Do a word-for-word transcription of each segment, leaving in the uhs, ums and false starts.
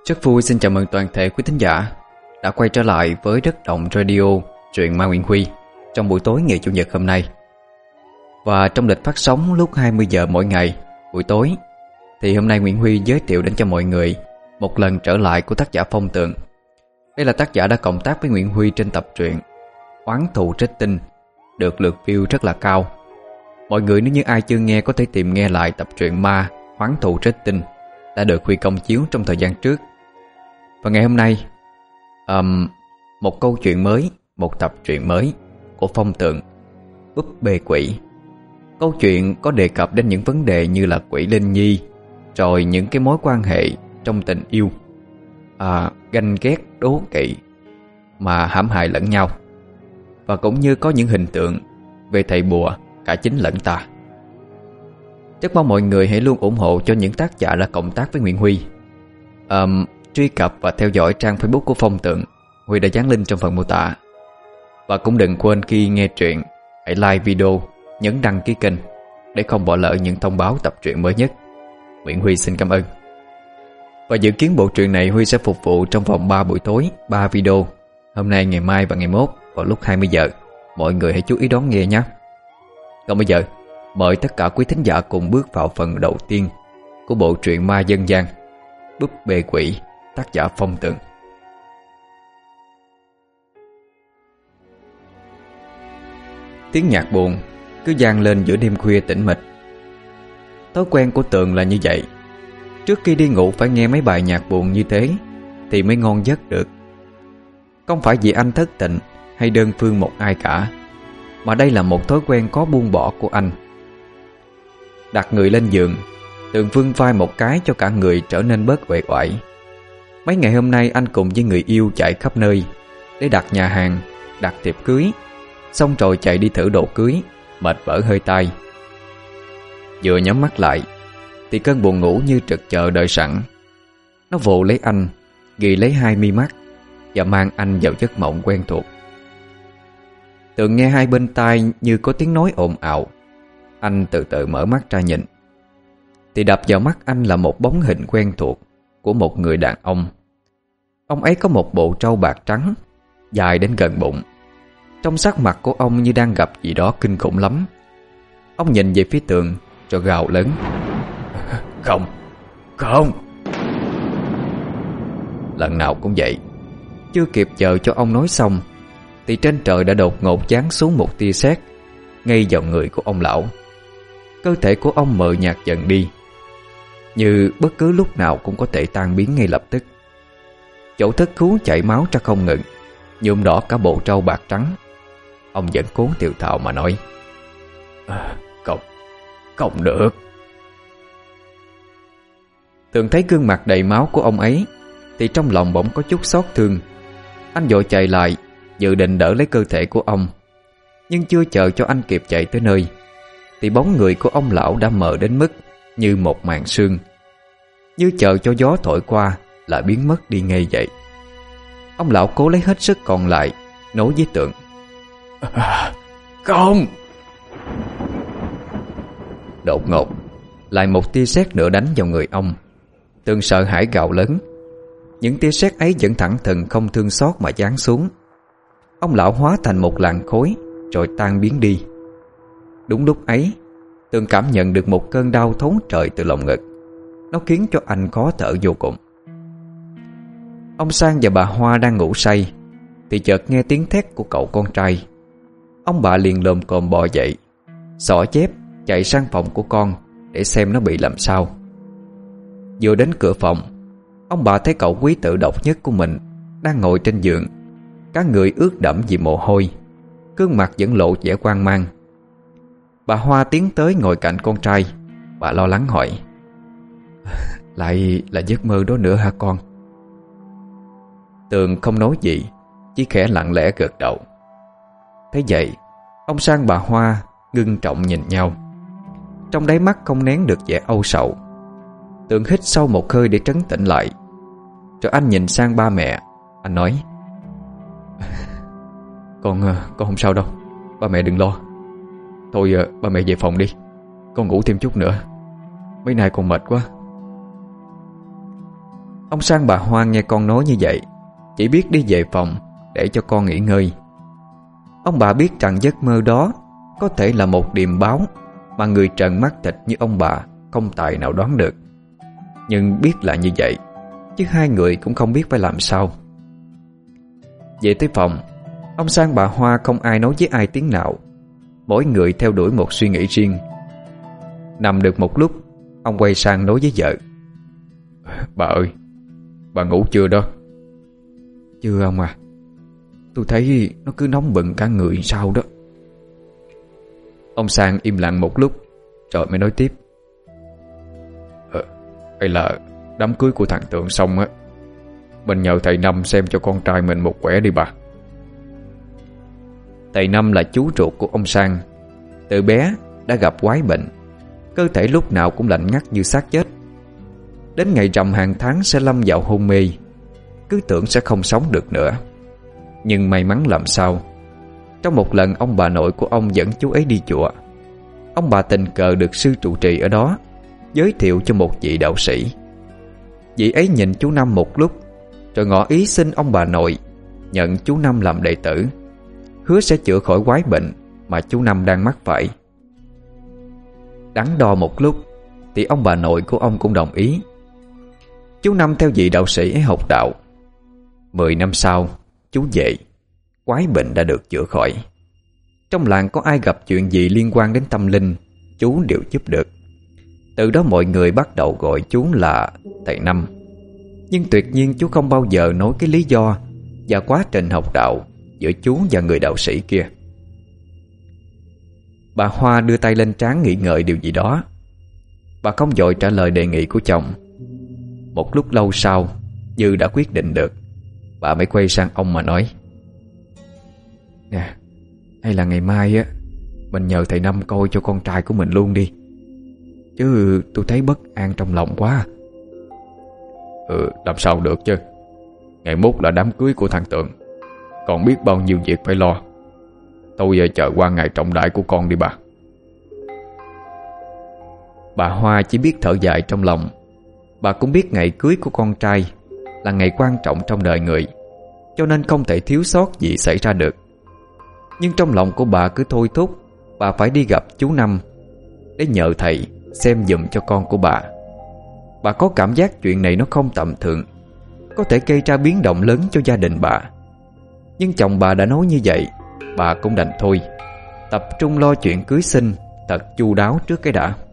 Rất vui xin chào mừng toàn thể quý thính giả đã quay trở lại với Đất Động Radio truyện Ma Nguyễn Huy trong buổi tối ngày Chủ nhật hôm nay. Và trong lịch phát sóng lúc hai mươi giờ mỗi ngày buổi tối, thì hôm nay Nguyễn Huy giới thiệu đến cho mọi người một lần trở lại của tác giả Phong Tượng. Đây là tác giả đã cộng tác với Nguyễn Huy trên tập truyện Oán Thù Trích Tinh, được lượt view rất là cao. Mọi người nếu như ai chưa nghe có thể tìm nghe lại tập truyện Ma Oán Thù Trích Tinh đã được Huy công chiếu trong thời gian trước. Và ngày hôm nay um, một câu chuyện mới, một tập truyện mới của Phong Tượng, Búp Bê Quỷ. Câu chuyện có đề cập đến những vấn đề như là quỷ linh nhi, rồi những cái mối quan hệ trong tình yêu, à, ganh ghét, đố kỵ mà hãm hại lẫn nhau. Và cũng như có những hình tượng về thầy bùa cả chính lẫn tà. Rất mong mọi người hãy luôn ủng hộ cho những tác giả đã cộng tác với Nguyễn Huy. um, Truy cập và theo dõi trang Facebook của Phong Tượng, Huy đã dán link trong phần mô tả. Và cũng đừng quên khi nghe truyện hãy like video, nhấn đăng ký kênh để không bỏ lỡ những thông báo tập truyện mới nhất. Nguyễn Huy xin cảm ơn. Và dự kiến bộ truyện này Huy sẽ phục vụ trong vòng ba buổi tối, ba video, hôm nay, ngày mai và ngày mốt vào lúc hai mươi giờ. Mọi người hãy chú ý đón nghe nhé. Còn bây giờ, mời tất cả quý thính giả cùng bước vào phần đầu tiên của bộ truyện ma dân gian Búp Bê Quỷ, tác giả Phong Tượng. Tiếng nhạc buồn cứ vang lên giữa đêm khuya tĩnh mịch. Thói quen của Tường là như vậy. Trước khi đi ngủ phải nghe mấy bài nhạc buồn như thế thì mới ngon giấc được. Không phải vì anh thất tình hay đơn phương một ai cả, mà đây là một thói quen có buông bỏ của anh. Đặt người lên giường, Tường vươn vai một cái cho cả người trở nên bớt uể oải. Mấy ngày hôm nay anh cùng với người yêu chạy khắp nơi để đặt nhà hàng, đặt thiệp cưới, xong rồi chạy đi thử đồ cưới, mệt vỡ hơi tai. Vừa nhắm mắt lại thì cơn buồn ngủ như trực chờ đợi sẵn. Nó vồ lấy anh, ghi lấy hai mi mắt và mang anh vào giấc mộng quen thuộc. Tường nghe hai bên tai như có tiếng nói ồn ào. Anh từ từ mở mắt ra nhìn, thì đập vào mắt anh là một bóng hình quen thuộc của một người đàn ông. Ông ấy có một bộ trâu bạc trắng dài đến gần bụng. Trong sắc mặt của ông như đang gặp gì đó kinh khủng lắm. Ông nhìn về phía Tường rồi gào lớn: Không, không. Lần nào cũng vậy. Chưa kịp chờ cho ông nói xong thì trên trời đã đột ngột giáng xuống một tia sét ngay vào người của ông lão. Cơ thể của ông mờ nhạt dần đi, như bất cứ lúc nào cũng có thể tan biến ngay lập tức. Chỗ thất khú chảy máu ra không ngừng, nhuộm đỏ cả bộ trâu bạc trắng. Ông vẫn cố tiều thào mà nói: à, Không, không được. Tường thấy gương mặt đầy máu của ông ấy thì trong lòng bỗng có chút xót thương. Anh vội chạy lại, dự định đỡ lấy cơ thể của ông. Nhưng chưa chờ cho anh kịp chạy tới nơi thì bóng người của ông lão đã mờ đến mức như một màn sương, như chờ cho gió thổi qua là biến mất đi ngay vậy. Ông lão cố lấy hết sức còn lại nói với Tường: à, Không. Đột ngột lại một tia sét nữa đánh vào người ông. Tường sợ hãi gào lớn. Những tia sét ấy vẫn thẳng thừng không thương xót mà giáng xuống. Ông lão hóa thành một làn khói rồi tan biến đi. Đúng lúc ấy, Tường cảm nhận được một cơn đau thấu trời từ lồng ngực. Nó khiến cho anh khó thở vô cùng. Ông Sang và bà Hoa đang ngủ say thì chợt nghe tiếng thét của cậu con trai. Ông bà liền lồm cồm bò dậy, xỏ dép chạy sang phòng của con để xem nó bị làm sao. Vừa đến cửa phòng, ông bà thấy cậu quý tử độc nhất của mình đang ngồi trên giường, cả người ướt đẫm vì mồ hôi, gương mặt vẫn lộ vẻ hoang mang. Bà Hoa tiến tới ngồi cạnh con trai. Bà lo lắng hỏi: Lại là giấc mơ đó nữa hả con? Tường không nói gì, chỉ khẽ lặng lẽ gật đầu. Thế vậy, ông Sang bà Hoa ngưng trọng nhìn nhau. Trong đáy mắt không nén được vẻ âu sầu. Tường hít sâu một hơi để trấn tĩnh lại. Rồi anh nhìn sang ba mẹ. Anh nói: Con, con không sao đâu, ba mẹ đừng lo. Thôi ba mẹ về phòng đi, con ngủ thêm chút nữa, mấy nay còn mệt quá. Ông Sang bà Hoa nghe con nói như vậy, chỉ biết đi về phòng để cho con nghỉ ngơi. Ông bà biết rằng giấc mơ đó có thể là một điềm báo mà người trần mắt thịt như ông bà không tài nào đoán được. Nhưng biết là như vậy, chứ hai người cũng không biết phải làm sao. Về tới phòng, ông Sang bà Hoa không ai nói với ai tiếng nào, mỗi người theo đuổi một suy nghĩ riêng. Nằm được một lúc, ông quay sang nói với vợ: "Bà ơi, bà ngủ chưa đó?" "Chưa ông à, tôi thấy nó cứ nóng bừng cả người sao đó." Ông Sang im lặng một lúc rồi mới nói tiếp: Ờ, hay là đám cưới của thằng Tượng xong á, mình nhờ thầy Năm xem cho con trai mình một quẻ đi bà. Thầy Năm là chú ruột của ông Sang. Từ bé đã gặp quái bệnh, cơ thể lúc nào cũng lạnh ngắt như xác chết. Đến ngày rằm hàng tháng sẽ lâm vào hôn mê, cứ tưởng sẽ không sống được nữa. Nhưng may mắn làm sao, trong một lần ông bà nội của ông dẫn chú ấy đi chùa, ông bà tình cờ được sư trụ trì ở đó giới thiệu cho một vị đạo sĩ. Vị ấy nhìn chú Năm một lúc rồi ngỏ ý xin ông bà nội nhận chú Năm làm đệ tử, hứa sẽ chữa khỏi quái bệnh mà chú Năm đang mắc phải. Đắn đo một lúc thì ông bà nội của ông cũng đồng ý. Chú Năm theo vị đạo sĩ ấy học đạo. Mười năm sau, chú về, quái bệnh đã được chữa khỏi. Trong làng có ai gặp chuyện gì liên quan đến tâm linh, chú đều giúp được. Từ đó mọi người bắt đầu gọi chú là thầy Năm. Nhưng tuyệt nhiên chú không bao giờ nói cái lý do và quá trình học đạo giữa chú và người đạo sĩ kia. Bà Hoa đưa tay lên trán nghĩ ngợi điều gì đó. Bà không vội trả lời đề nghị của chồng. Một lúc lâu sau, như đã quyết định được, bà mới quay sang ông mà nói: Nè, hay là ngày mai á, mình nhờ thầy Năm coi cho con trai của mình luôn đi, chứ tôi thấy bất an trong lòng quá. Ừ, làm sao được chứ. Ngày mốt là đám cưới của thằng Tượng, còn biết bao nhiêu việc phải lo. Tôi giờ chờ qua ngày trọng đại của con đi bà. Bà Hoa chỉ biết thở dài trong lòng. Bà cũng biết ngày cưới của con trai là ngày quan trọng trong đời người, cho nên không thể thiếu sót gì xảy ra được. Nhưng trong lòng của bà cứ thôi thúc bà phải đi gặp chú Năm để nhờ thầy xem giùm cho con của bà. Bà có cảm giác chuyện này nó không tầm thường, có thể gây ra biến động lớn cho gia đình bà. Nhưng chồng bà đã nói như vậy, bà cũng đành thôi, tập trung lo chuyện cưới xin thật chu đáo trước cái đã.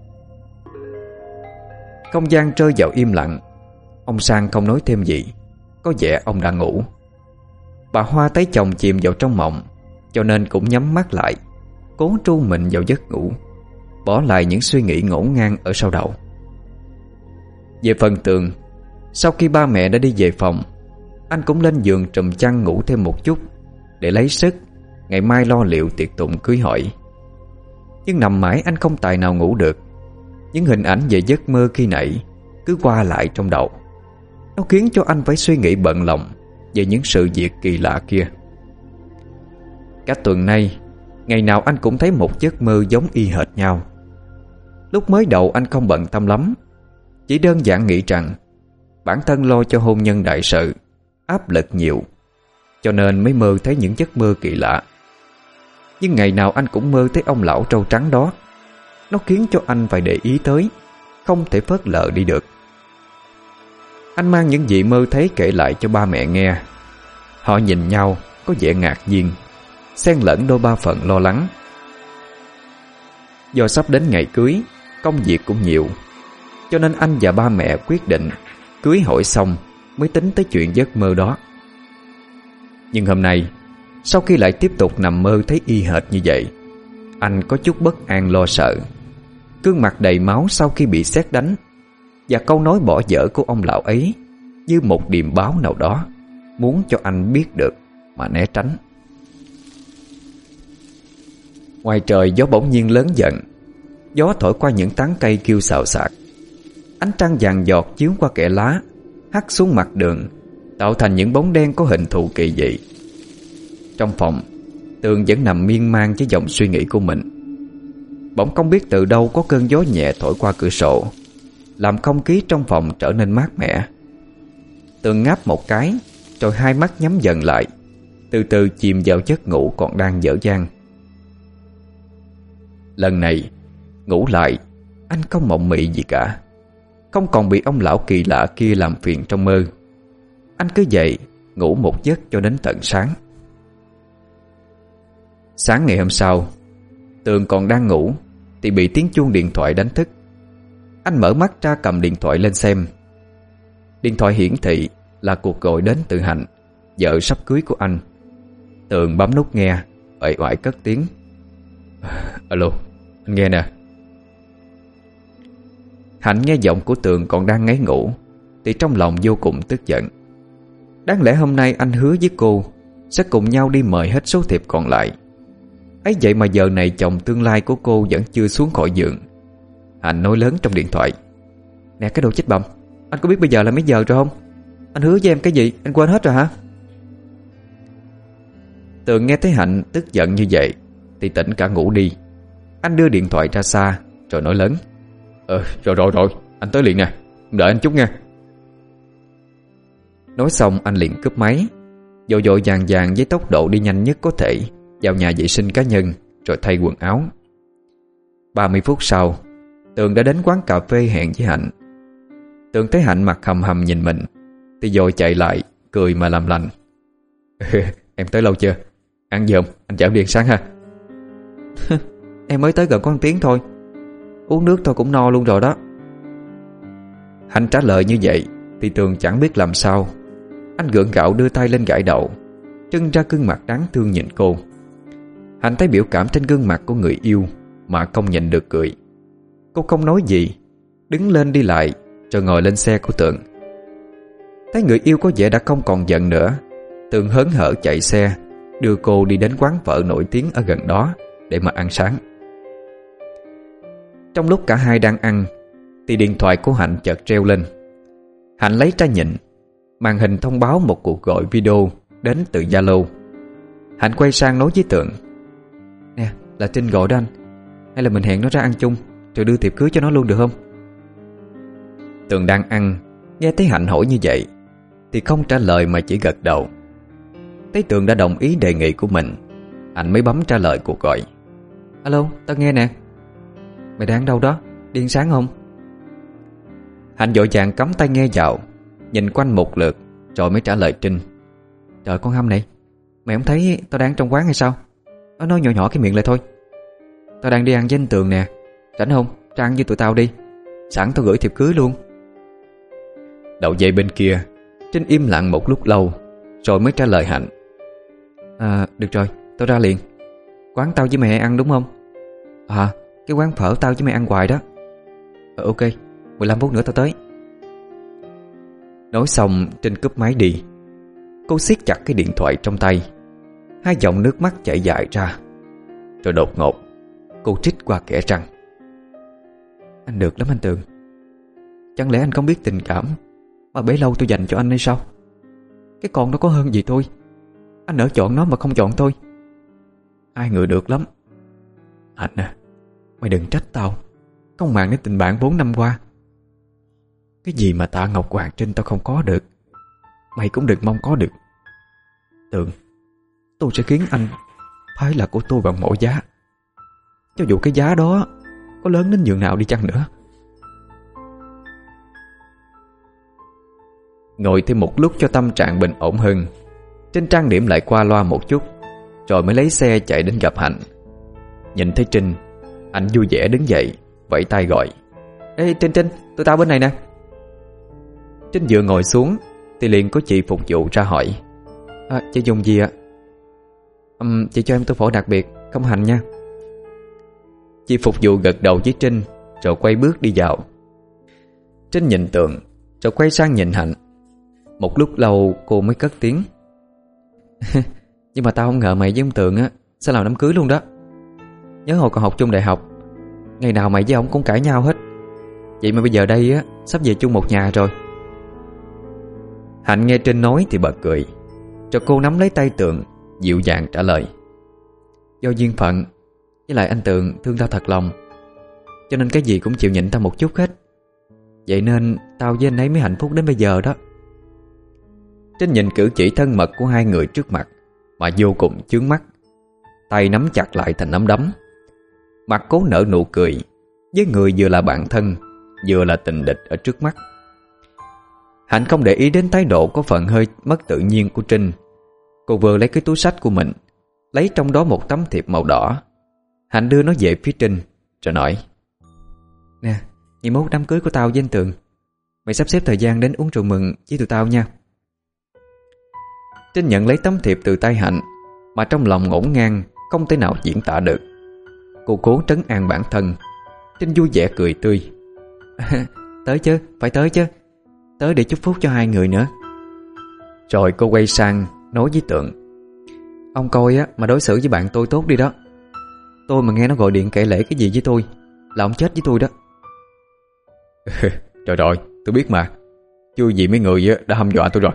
Không gian rơi vào im lặng. Ông Sang không nói thêm gì, có vẻ ông đã ngủ. Bà Hoa thấy chồng chìm vào trong mộng, cho nên cũng nhắm mắt lại, cố tru mình vào giấc ngủ, bỏ lại những suy nghĩ ngổn ngang ở sau đầu. Về phần Tường, sau khi ba mẹ đã đi về phòng, anh cũng lên giường trùm chăn ngủ thêm một chút để lấy sức ngày mai lo liệu tiệc tùng cưới hỏi. Nhưng nằm mãi anh không tài nào ngủ được. Những hình ảnh về giấc mơ khi nãy cứ qua lại trong đầu. Nó khiến cho anh phải suy nghĩ bận lòng về những sự việc kỳ lạ kia. Cả tuần nay, ngày nào anh cũng thấy một giấc mơ giống y hệt nhau. Lúc mới đầu anh không bận tâm lắm, chỉ đơn giản nghĩ rằng bản thân lo cho hôn nhân đại sự, áp lực nhiều, cho nên mới mơ thấy những giấc mơ kỳ lạ. Nhưng ngày nào anh cũng mơ thấy ông lão trâu trắng đó. Nó khiến cho anh phải để ý tới, không thể phớt lờ đi được. Anh mang những gì mơ thấy kể lại cho ba mẹ nghe. Họ nhìn nhau có vẻ ngạc nhiên, xen lẫn đôi ba phần lo lắng. Do sắp đến ngày cưới, công việc cũng nhiều, cho nên anh và ba mẹ quyết định cưới hỏi xong mới tính tới chuyện giấc mơ đó. Nhưng hôm nay, sau khi lại tiếp tục nằm mơ thấy y hệt như vậy, anh có chút bất an lo sợ. Gương mặt đầy máu sau khi bị sét đánh, và câu nói bỏ dở của ông lão ấy như một điềm báo nào đó muốn cho anh biết được mà né tránh. Ngoài trời gió bỗng nhiên lớn dần. Gió thổi qua những tán cây kêu xào xạc. Ánh trăng vàng giọt chiếu qua kẽ lá, hắt xuống mặt đường, tạo thành những bóng đen có hình thù kỳ dị. Trong phòng, Tường vẫn nằm miên man với dòng suy nghĩ của mình. Bỗng không biết từ đâu có cơn gió nhẹ thổi qua cửa sổ, làm không khí trong phòng trở nên mát mẻ. Tường ngáp một cái, rồi hai mắt nhắm dần lại, từ từ chìm vào giấc ngủ còn đang dở dang. Lần này ngủ lại, anh không mộng mị gì cả, không còn bị ông lão kỳ lạ kia làm phiền trong mơ. Anh cứ dậy ngủ một giấc cho đến tận sáng. Sáng ngày hôm sau, Tường còn đang ngủ thì bị tiếng chuông điện thoại đánh thức. Anh mở mắt ra cầm điện thoại lên xem. Điện thoại hiển thị là cuộc gọi đến từ Hạnh, vợ sắp cưới của anh. Tường bấm nút nghe, uể oải cất tiếng: "Alo, anh nghe nè." Hạnh nghe giọng của Tường còn đang ngáy ngủ thì trong lòng vô cùng tức giận. Đáng lẽ hôm nay anh hứa với cô sẽ cùng nhau đi mời hết số thiệp còn lại. Ấy vậy mà giờ này chồng tương lai của cô vẫn chưa xuống khỏi giường. Hạnh nói lớn trong điện thoại: "Nè cái đồ chết bầm, anh có biết bây giờ là mấy giờ rồi không? Anh hứa với em cái gì, anh quên hết rồi hả?" Tường nghe thấy Hạnh tức giận như vậy thì tỉnh cả ngủ đi. Anh đưa điện thoại ra xa rồi nói lớn: Ờ rồi rồi rồi, anh tới liền nè, đợi anh chút nha." Nói xong anh liền cúp máy, vội vội vàng vàng với tốc độ đi nhanh nhất có thể vào nhà vệ sinh cá nhân rồi thay quần áo. Ba mươi phút sau, Tường đã đến quán cà phê hẹn với Hạnh. Tường thấy Hạnh mặt hầm hầm nhìn mình thì vội chạy lại, cười mà làm lành: "Em tới lâu chưa? Ăn gì không? Anh chở đi ăn sáng ha." "Em mới tới gần có một tiếng thôi, uống nước thôi cũng no luôn rồi đó." Hạnh trả lời như vậy thì Tường chẳng biết làm sao. Anh gượng gạo đưa tay lên gãi đầu, trưng ra gương mặt đáng thương nhìn cô. Hạnh thấy biểu cảm trên gương mặt của người yêu mà không nhịn được cười. Cô không nói gì, đứng lên đi lại rồi ngồi lên xe của Tường. Thấy người yêu có vẻ đã không còn giận nữa, Tường hớn hở chạy xe đưa cô đi đến quán phở nổi tiếng ở gần đó để mà ăn sáng. Trong lúc cả hai đang ăn thì điện thoại của Hạnh chợt reo lên. Hạnh lấy ra nhìn, màn hình thông báo một cuộc gọi video đến từ Zalo. Hạnh quay sang nói với Tường: "Nè, là Trinh gọi đó anh. Hay là mình hẹn nó ra ăn chung rồi đưa thiệp cưới cho nó luôn được không?" Tường đang ăn, nghe thấy Hạnh hỏi như vậy thì không trả lời mà chỉ gật đầu. Thấy Tường đã đồng ý đề nghị của mình, Hạnh mới bấm trả lời cuộc gọi: "Alo, tao nghe nè. Mày đang đâu đó? Đi ăn sáng không?" Hạnh vội vàng cắm tai nghe vào, nhìn quanh một lượt rồi mới trả lời Trinh: "Trời con Hâm này, mày không thấy tao đang trong quán hay sao? Nó nói nhỏ nhỏ cái miệng lại thôi. Tao đang đi ăn với anh Tường nè, rảnh không? Ra ăn với tụi tao đi, sẵn tao gửi thiệp cưới luôn." Đầu dây bên kia, Trinh im lặng một lúc lâu rồi mới trả lời Hạnh: "À được rồi, tao ra liền. Quán tao với mẹ ăn đúng không?" "À, cái quán phở tao với mẹ ăn hoài đó." "Ờ ok, mười lăm phút nữa tao tới." Nói xong Trinh cúp máy đi. Cô siết chặt cái điện thoại trong tay, hai dòng nước mắt chảy dài ra. Rồi đột ngột cô trích qua kẽ răng: "Anh được lắm anh Tường. Chẳng lẽ anh không biết tình cảm mà bấy lâu tôi dành cho anh hay sao? Cái con nó có hơn gì tôi. Anh nỡ chọn nó mà không chọn tôi. Ai ngờ được lắm. Anh à, mày đừng trách tao không màng đến tình bạn bốn năm qua. Cái gì mà Tạ Ngọc Hoàng Trinh tao không có được, mày cũng đừng mong có được. Tường, tôi sẽ khiến anh phải là của tôi bằng mọi giá, cho dù cái giá đó có lớn đến nhường nào đi chăng nữa." Ngồi thêm một lúc cho tâm trạng bình ổn hơn, Trinh trang điểm lại qua loa một chút rồi mới lấy xe chạy đến gặp Hạnh. Nhìn thấy Trinh, anh vui vẻ đứng dậy vẫy tay gọi: "Ê Trinh Trinh, tụi tao bên này nè." Trinh vừa ngồi xuống thì liền có chị phục vụ ra hỏi: à, "Chị dùng gì ạ?" Um, "Chị cho em tô phở đặc biệt, không hành nha." Chị phục vụ gật đầu với Trinh rồi quay bước đi vào. Trinh nhìn Tường rồi quay sang nhìn Hạnh. Một lúc lâu cô mới cất tiếng: "Nhưng mà tao không ngờ mày với ông Tường á sẽ làm đám cưới luôn đó. Nhớ hồi còn học chung đại học, ngày nào mày với ông cũng cãi nhau hết. Vậy mà bây giờ đây á sắp về chung một nhà rồi." Hạnh nghe Trinh nói thì bật cười, rồi cô nắm lấy tay Tường, dịu dàng trả lời: "Do duyên phận, với lại anh Tường thương tao thật lòng, cho nên cái gì cũng chịu nhịn tao một chút hết. Vậy nên tao với anh ấy mới hạnh phúc đến bây giờ đó." Trinh nhìn cử chỉ thân mật của hai người trước mặt mà vô cùng chướng mắt. Tay nắm chặt lại thành nắm đấm, mặt cố nở nụ cười với người vừa là bạn thân vừa là tình địch ở trước mắt. Hạnh không để ý đến thái độ có phần hơi mất tự nhiên của Trinh. Cô vừa lấy cái túi xách của mình, lấy trong đó một tấm thiệp màu đỏ. Hạnh đưa nó về phía Trinh rồi nói: "Nè, ngày mốt đám cưới của tao với anh Tường, mày sắp xếp thời gian đến uống rượu mừng với tụi tao nha." Trinh nhận lấy tấm thiệp từ tay Hạnh mà trong lòng ngổn ngang không thể nào diễn tả được. Cô cố trấn an bản thân. Trinh vui vẻ cười tươi: "Tới chứ, phải tới chứ. Tới để chúc phúc cho hai người nữa." Rồi cô quay sang nói với Tượng: "Ông coi á mà đối xử với bạn tôi tốt đi đó. Tôi mà nghe nó gọi điện kể lể cái gì với tôi là ông chết với tôi đó." "Trời rồi, tôi biết mà. Chưa gì mấy người đã hăm dọa tôi rồi."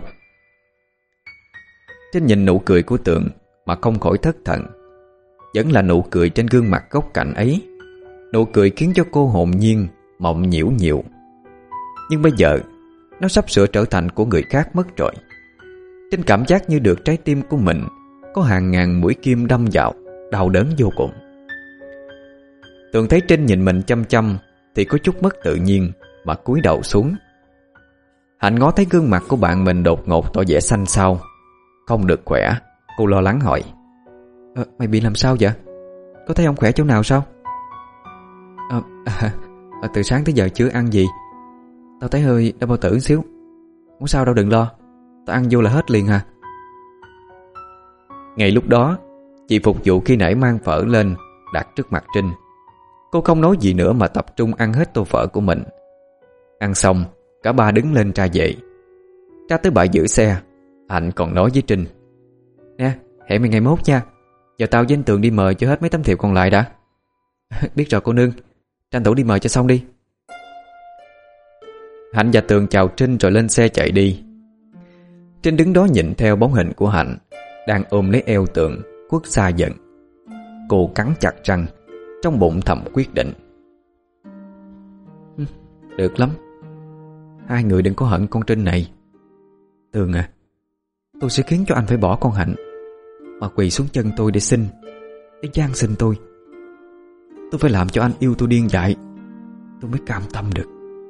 Trinh nhìn nụ cười của Tượng mà không khỏi thất thần. Vẫn là nụ cười trên gương mặt góc cạnh ấy. Nụ cười khiến cho cô hồn nhiên, mộng nhiễu nhiều. Nhưng bây giờ nó sắp sửa trở thành của người khác mất rồi. Trinh cảm giác như được trái tim của mình có hàng ngàn mũi kim đâm vào, đau đớn vô cùng. Tường thấy Trinh nhìn mình chăm chăm thì có chút mất tự nhiên mà cúi đầu xuống. Hạnh ngó thấy gương mặt của bạn mình đột ngột tỏ vẻ xanh xao, không được khỏe. Cô lo lắng hỏi: ờ, "Mày bị làm sao vậy? Có thấy ông khỏe chỗ nào sao?" À, à, à, "Từ sáng tới giờ chưa ăn gì. Tao thấy hơi đau bao tử xíu. Không sao đâu, đừng lo. Tao ăn vô là hết liền hả?" Ngay lúc đó, chị phục vụ khi nãy mang phở lên đặt trước mặt Trinh. Cô không nói gì nữa mà tập trung ăn hết tô phở của mình. Ăn xong, cả ba đứng lên ra về. Ra tới bãi giữ xe, Hạnh còn nói với Trinh: "Nè, hẹn mày ngày mốt nha. Giờ tao với anh Tường đi mời cho hết mấy tấm thiệp còn lại đã." "Biết rồi cô nương, tranh thủ đi mời cho xong đi." Hạnh và Tường chào Trinh rồi lên xe chạy đi. Trinh đứng đó nhìn theo bóng hình của Hạnh đang ôm lấy eo Tường khuất xa dần. Cô cắn chặt răng, trong bụng thầm quyết định: "Được lắm. Hai người đừng có hận con Trinh này. Tường à, tôi sẽ khiến cho anh phải bỏ con Hạnh mà quỳ xuống chân tôi để xin, để van xin tôi. Tôi phải làm cho anh yêu tôi điên dại, tôi mới cam tâm được."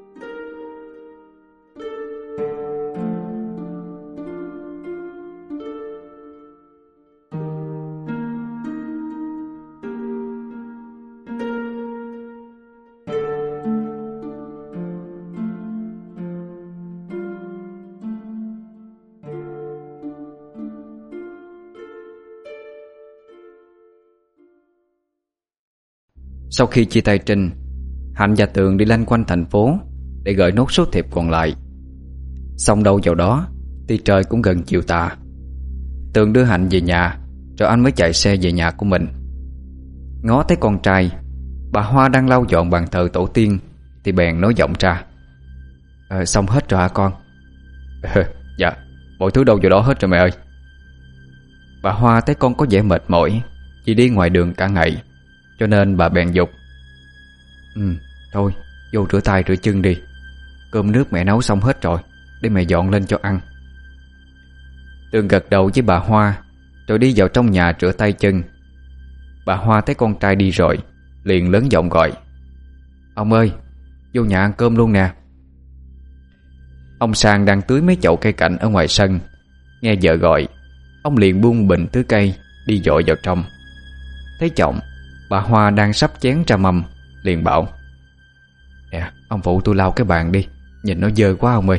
Sau khi chia tay Trinh, Hạnh và Tường đi lanh quanh thành phố để gửi nốt số thiệp còn lại. Xong đâu vào đó thì trời cũng gần chiều tà. Tường đưa Hạnh về nhà, rồi anh mới chạy xe về nhà của mình. Ngó thấy con trai, bà Hoa đang lau dọn bàn thờ tổ tiên thì bèn nói giọng ra: ờ, "Xong hết rồi hả con?" ờ, "Dạ, mọi thứ đâu vào đó hết rồi mẹ ơi." Bà Hoa thấy con có vẻ mệt mỏi vì đi ngoài đường cả ngày, cho nên bà bèn dục: "Ừ, thôi, vô rửa tay rửa chân đi. Cơm nước mẹ nấu xong hết rồi, để mẹ dọn lên cho ăn." Tường gật đầu với bà Hoa, rồi đi vào trong nhà rửa tay chân. Bà Hoa thấy con trai đi rồi, liền lớn giọng gọi: "Ông ơi, vô nhà ăn cơm luôn nè." Ông Sang đang tưới mấy chậu cây cảnh ở ngoài sân, nghe vợ gọi, ông liền buông bình tưới cây đi dội vào trong. Thấy chồng, bà Hoa đang sắp chén ra mâm, liền bảo: "Nè, ông phụ tôi lau cái bàn đi, nhìn nó dơ quá ông ơi."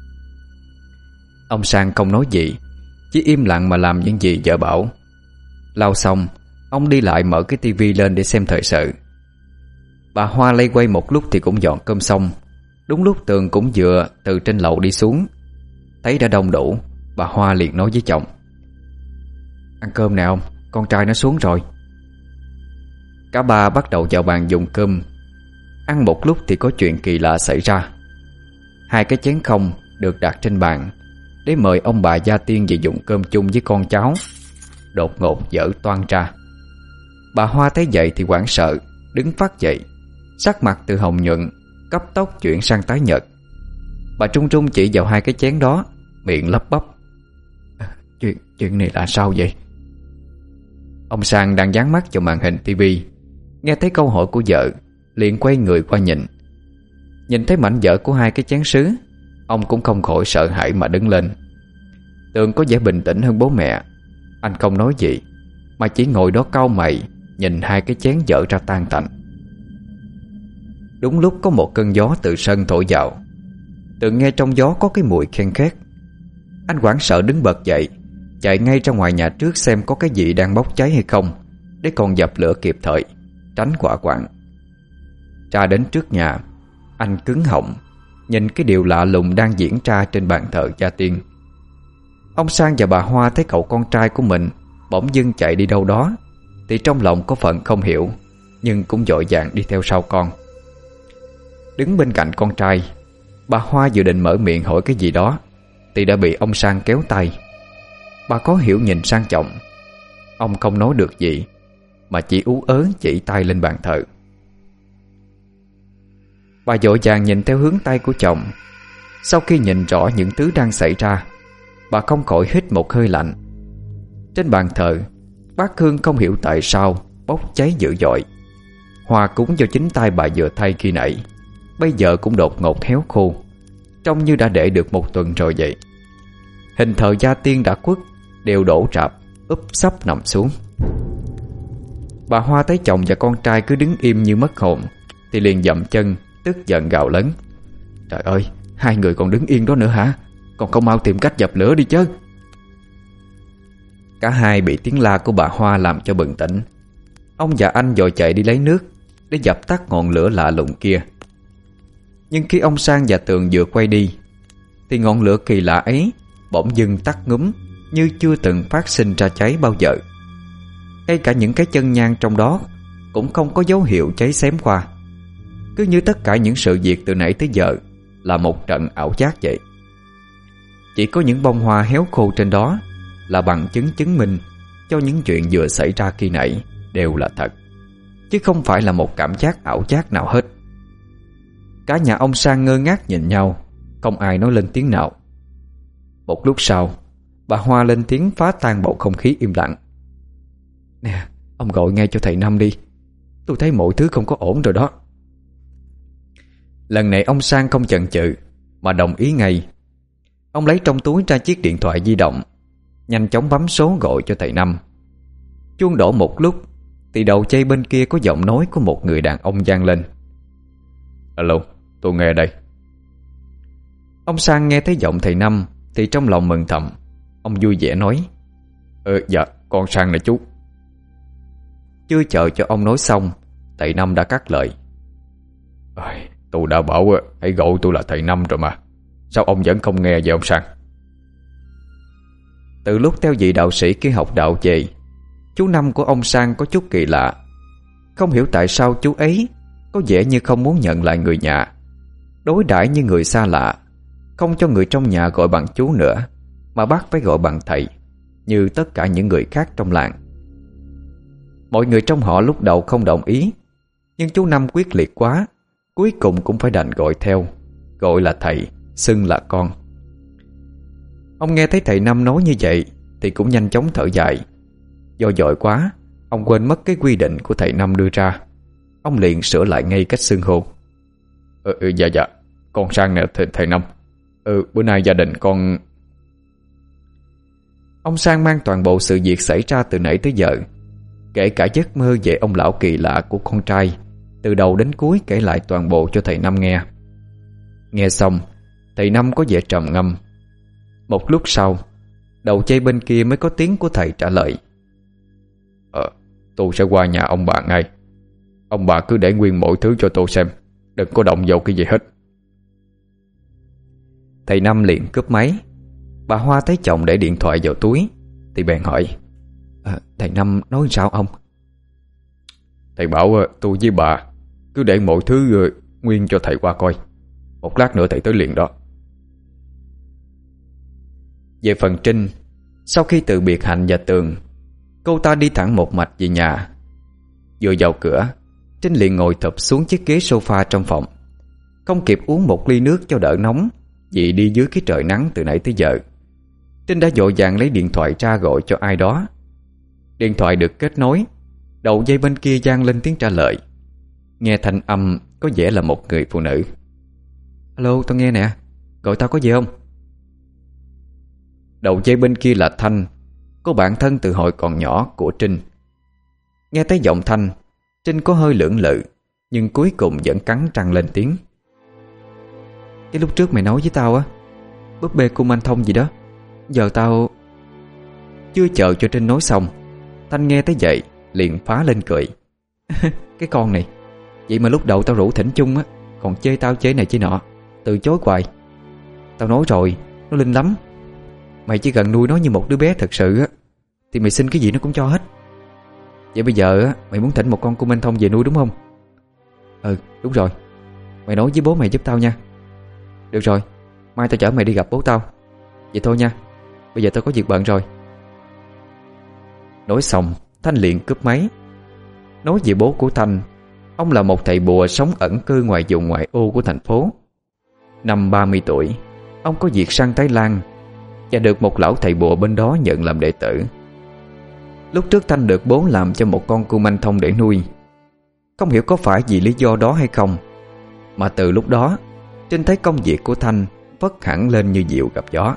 Ông Sang không nói gì, chỉ im lặng mà làm những gì vợ bảo. Lau xong, ông đi lại mở cái tivi lên để xem thời sự. Bà Hoa lay quay một lúc thì cũng dọn cơm xong. Đúng lúc Tường cũng vừa từ trên lầu đi xuống, thấy đã đông đủ, bà Hoa liền nói với chồng: "Ăn cơm nè ông, con trai nó xuống rồi." Cả ba bắt đầu vào bàn dùng cơm. Ăn một lúc thì có chuyện kỳ lạ xảy ra. Hai cái chén không được đặt trên bàn để mời ông bà gia tiên về dùng cơm chung với con cháu, đột ngột vỡ toang ra. Bà Hoa thấy vậy thì hoảng sợ, đứng phát dậy, sắc mặt từ hồng nhuận cấp tốc chuyển sang tái nhợt. Bà trung trung chỉ vào hai cái chén đó, miệng lắp bắp: Chuyện, chuyện này là sao vậy? Ông Sang đang dán mắt vào màn hình tivi, nghe thấy câu hỏi của vợ, liền quay người qua nhìn. Nhìn thấy mảnh vỡ của hai cái chén sứ, ông cũng không khỏi sợ hãi mà đứng lên. Tường có vẻ bình tĩnh hơn bố mẹ. Anh không nói gì, mà chỉ ngồi đó cau mày, nhìn hai cái chén vỡ ra tan tành. Đúng lúc có một cơn gió từ sân thổi vào. Tường nghe trong gió có cái mùi khen khét. Anh hoảng sợ đứng bật dậy, chạy ngay ra ngoài nhà trước xem có cái gì đang bốc cháy hay không, để còn dập lửa kịp thời, tránh hỏa hoạn. Ra đến trước nhà, anh cứng họng nhìn cái điều lạ lùng đang diễn ra trên bàn thờ gia tiên. Ông Sang và bà Hoa thấy cậu con trai của mình bỗng dưng chạy đi đâu đó, thì trong lòng có phần không hiểu, nhưng cũng vội vàng đi theo sau con. Đứng bên cạnh con trai, bà Hoa vừa định mở miệng hỏi cái gì đó, thì đã bị ông Sang kéo tay. Bà có hiểu nhìn sang chồng. Ông không nói được gì, mà chỉ ú ớ chỉ tay lên bàn thờ. Bà vội vàng nhìn theo hướng tay của chồng. Sau khi nhìn rõ những thứ đang xảy ra, bà không khỏi hít một hơi lạnh. Trên bàn thờ, bát hương không hiểu tại sao bốc cháy dữ dội. Hoa cúng do chính tay bà vừa thay khi nãy, bây giờ cũng đột ngột héo khô, trông như đã để được một tuần rồi vậy. Hình thờ gia tiên đã khuất, đều đổ rạp, úp sấp nằm xuống. Bà Hoa thấy chồng và con trai cứ đứng im như mất hồn, thì liền dậm chân, tức giận gào lớn: "Trời ơi, hai người còn đứng yên đó nữa hả? Còn không mau tìm cách dập lửa đi chứ!" Cả hai bị tiếng la của bà Hoa làm cho bừng tỉnh. Ông và anh vội chạy đi lấy nước để dập tắt ngọn lửa lạ lùng kia. Nhưng khi ông Sang và Tường vừa quay đi, thì ngọn lửa kỳ lạ ấy bỗng dưng tắt ngúm, như chưa từng phát sinh ra cháy bao giờ. Ngay cả những cái chân nhang trong đó cũng không có dấu hiệu cháy xém qua. Cứ như tất cả những sự việc từ nãy tới giờ là một trận ảo giác vậy. Chỉ có những bông hoa héo khô trên đó là bằng chứng chứng minh cho những chuyện vừa xảy ra khi nãy đều là thật, chứ không phải là một cảm giác ảo giác nào hết. Cả nhà ông Sang ngơ ngác nhìn nhau, không ai nói lên tiếng nào. Một lúc sau, bà Hoa lên tiếng phá tan bầu không khí im lặng: "Nè, ông gọi ngay cho thầy Năm đi. Tôi thấy mọi thứ không có ổn rồi đó." Lần này ông Sang không chần chừ mà đồng ý ngay. Ông lấy trong túi ra chiếc điện thoại di động, nhanh chóng bấm số gọi cho thầy Năm. Chuông đổ một lúc, thì đầu dây bên kia có giọng nói của một người đàn ông vang lên: "Alo, tôi nghe đây." Ông Sang nghe thấy giọng thầy Năm thì trong lòng mừng thầm. Ông vui vẻ nói: "Ờ, dạ, con Sang nè chú." Chưa chờ cho ông nói xong, thầy Năm đã cắt lời: "Tôi đã bảo hãy gọi tôi là thầy Năm rồi mà. Sao ông vẫn không nghe vậy ông Sang?" Từ lúc theo vị đạo sĩ kia học đạo về, chú Năm của ông Sang có chút kỳ lạ. Không hiểu tại sao chú ấy có vẻ như không muốn nhận lại người nhà, đối đãi như người xa lạ, không cho người trong nhà gọi bằng chú nữa, mà bắt phải gọi bằng thầy, như tất cả những người khác trong làng. Mọi người trong họ lúc đầu không đồng ý, nhưng chú Năm quyết liệt quá, cuối cùng cũng phải đành gọi theo, gọi là thầy, xưng là con. Ông nghe thấy thầy Năm nói như vậy thì cũng nhanh chóng thở dài. Do vội quá, ông quên mất cái quy định của thầy Năm đưa ra. Ông liền sửa lại ngay cách xưng hô: ừ, ừ, Dạ dạ, con Sang nè thầy, thầy Năm. Ừ, bữa nay gia đình con... Ông Sang mang toàn bộ sự việc xảy ra từ nãy tới giờ, kể cả giấc mơ về ông lão kỳ lạ của con trai, từ đầu đến cuối kể lại toàn bộ cho thầy Năm nghe. Nghe xong, thầy Năm có vẻ trầm ngâm. Một lúc sau, đầu dây bên kia mới có tiếng của thầy trả lời: Ờ, tôi sẽ qua nhà ông bà ngay. Ông bà cứ để nguyên mọi thứ cho tôi xem, đừng có động vào cái gì hết. Thầy Năm liền cúp máy. Bà Hoa thấy chồng để điện thoại vào túi thì bèn hỏi: à, Thầy Năm nói sao ông? Thầy bảo tôi với bà cứ để mọi thứ nguyên cho thầy qua coi. Một lát nữa thầy tới liền đó. Về phần Trinh, sau khi từ biệt Hạnh và Tường, cô ta đi thẳng một mạch về nhà. Vừa vào cửa, Trinh liền ngồi thụp xuống chiếc ghế sofa trong phòng. Không kịp uống một ly nước cho đỡ nóng, vì đi dưới cái trời nắng từ nãy tới giờ. Trinh đã vội vàng lấy điện thoại ra gọi cho ai đó. Điện thoại được kết nối, đầu dây bên kia vang lên tiếng trả lời. Nghe thanh âm có vẻ là một người phụ nữ. Alo, tao nghe nè, gọi tao có gì không? Đầu dây bên kia là Thanh, cô bạn thân từ hồi còn nhỏ của Trinh. Nghe thấy giọng Thanh, Trinh có hơi lưỡng lự, nhưng cuối cùng vẫn cắn răng lên tiếng. Cái lúc trước mày nói với tao á, búp bê cung anh Thông gì đó, giờ tao... Chưa chờ cho Trinh nói xong, Thanh nghe tới vậy liền phá lên cười. Cái con này, vậy mà lúc đầu tao rủ thỉnh chung á, còn chê tao chế này chế nọ, từ chối hoài. Tao nói rồi, nó linh lắm. Mày chỉ cần nuôi nó như một đứa bé thật sự á, thì mày xin cái gì nó cũng cho hết. Vậy bây giờ á, mày muốn thỉnh một con cung anh Thông về nuôi đúng không? Ừ, đúng rồi. Mày nói với bố mày giúp tao nha. Được rồi, mai tao chở mày đi gặp bố tao. Vậy thôi nha, bây giờ tao có việc bận rồi. Nói xong, Thanh liền cúp máy. Nói về bố của Thanh, ông là một thầy bùa sống ẩn cư ngoài vùng ngoại ô của thành phố. Năm ba mươi tuổi, ông có việc sang Thái Lan và được một lão thầy bùa bên đó nhận làm đệ tử. Lúc trước Thanh được bố làm cho một con cung anh Thông để nuôi. Không hiểu có phải vì lý do đó hay không, mà từ lúc đó Trinh thấy công việc của Thanh phất hẳn lên như diều gặp gió.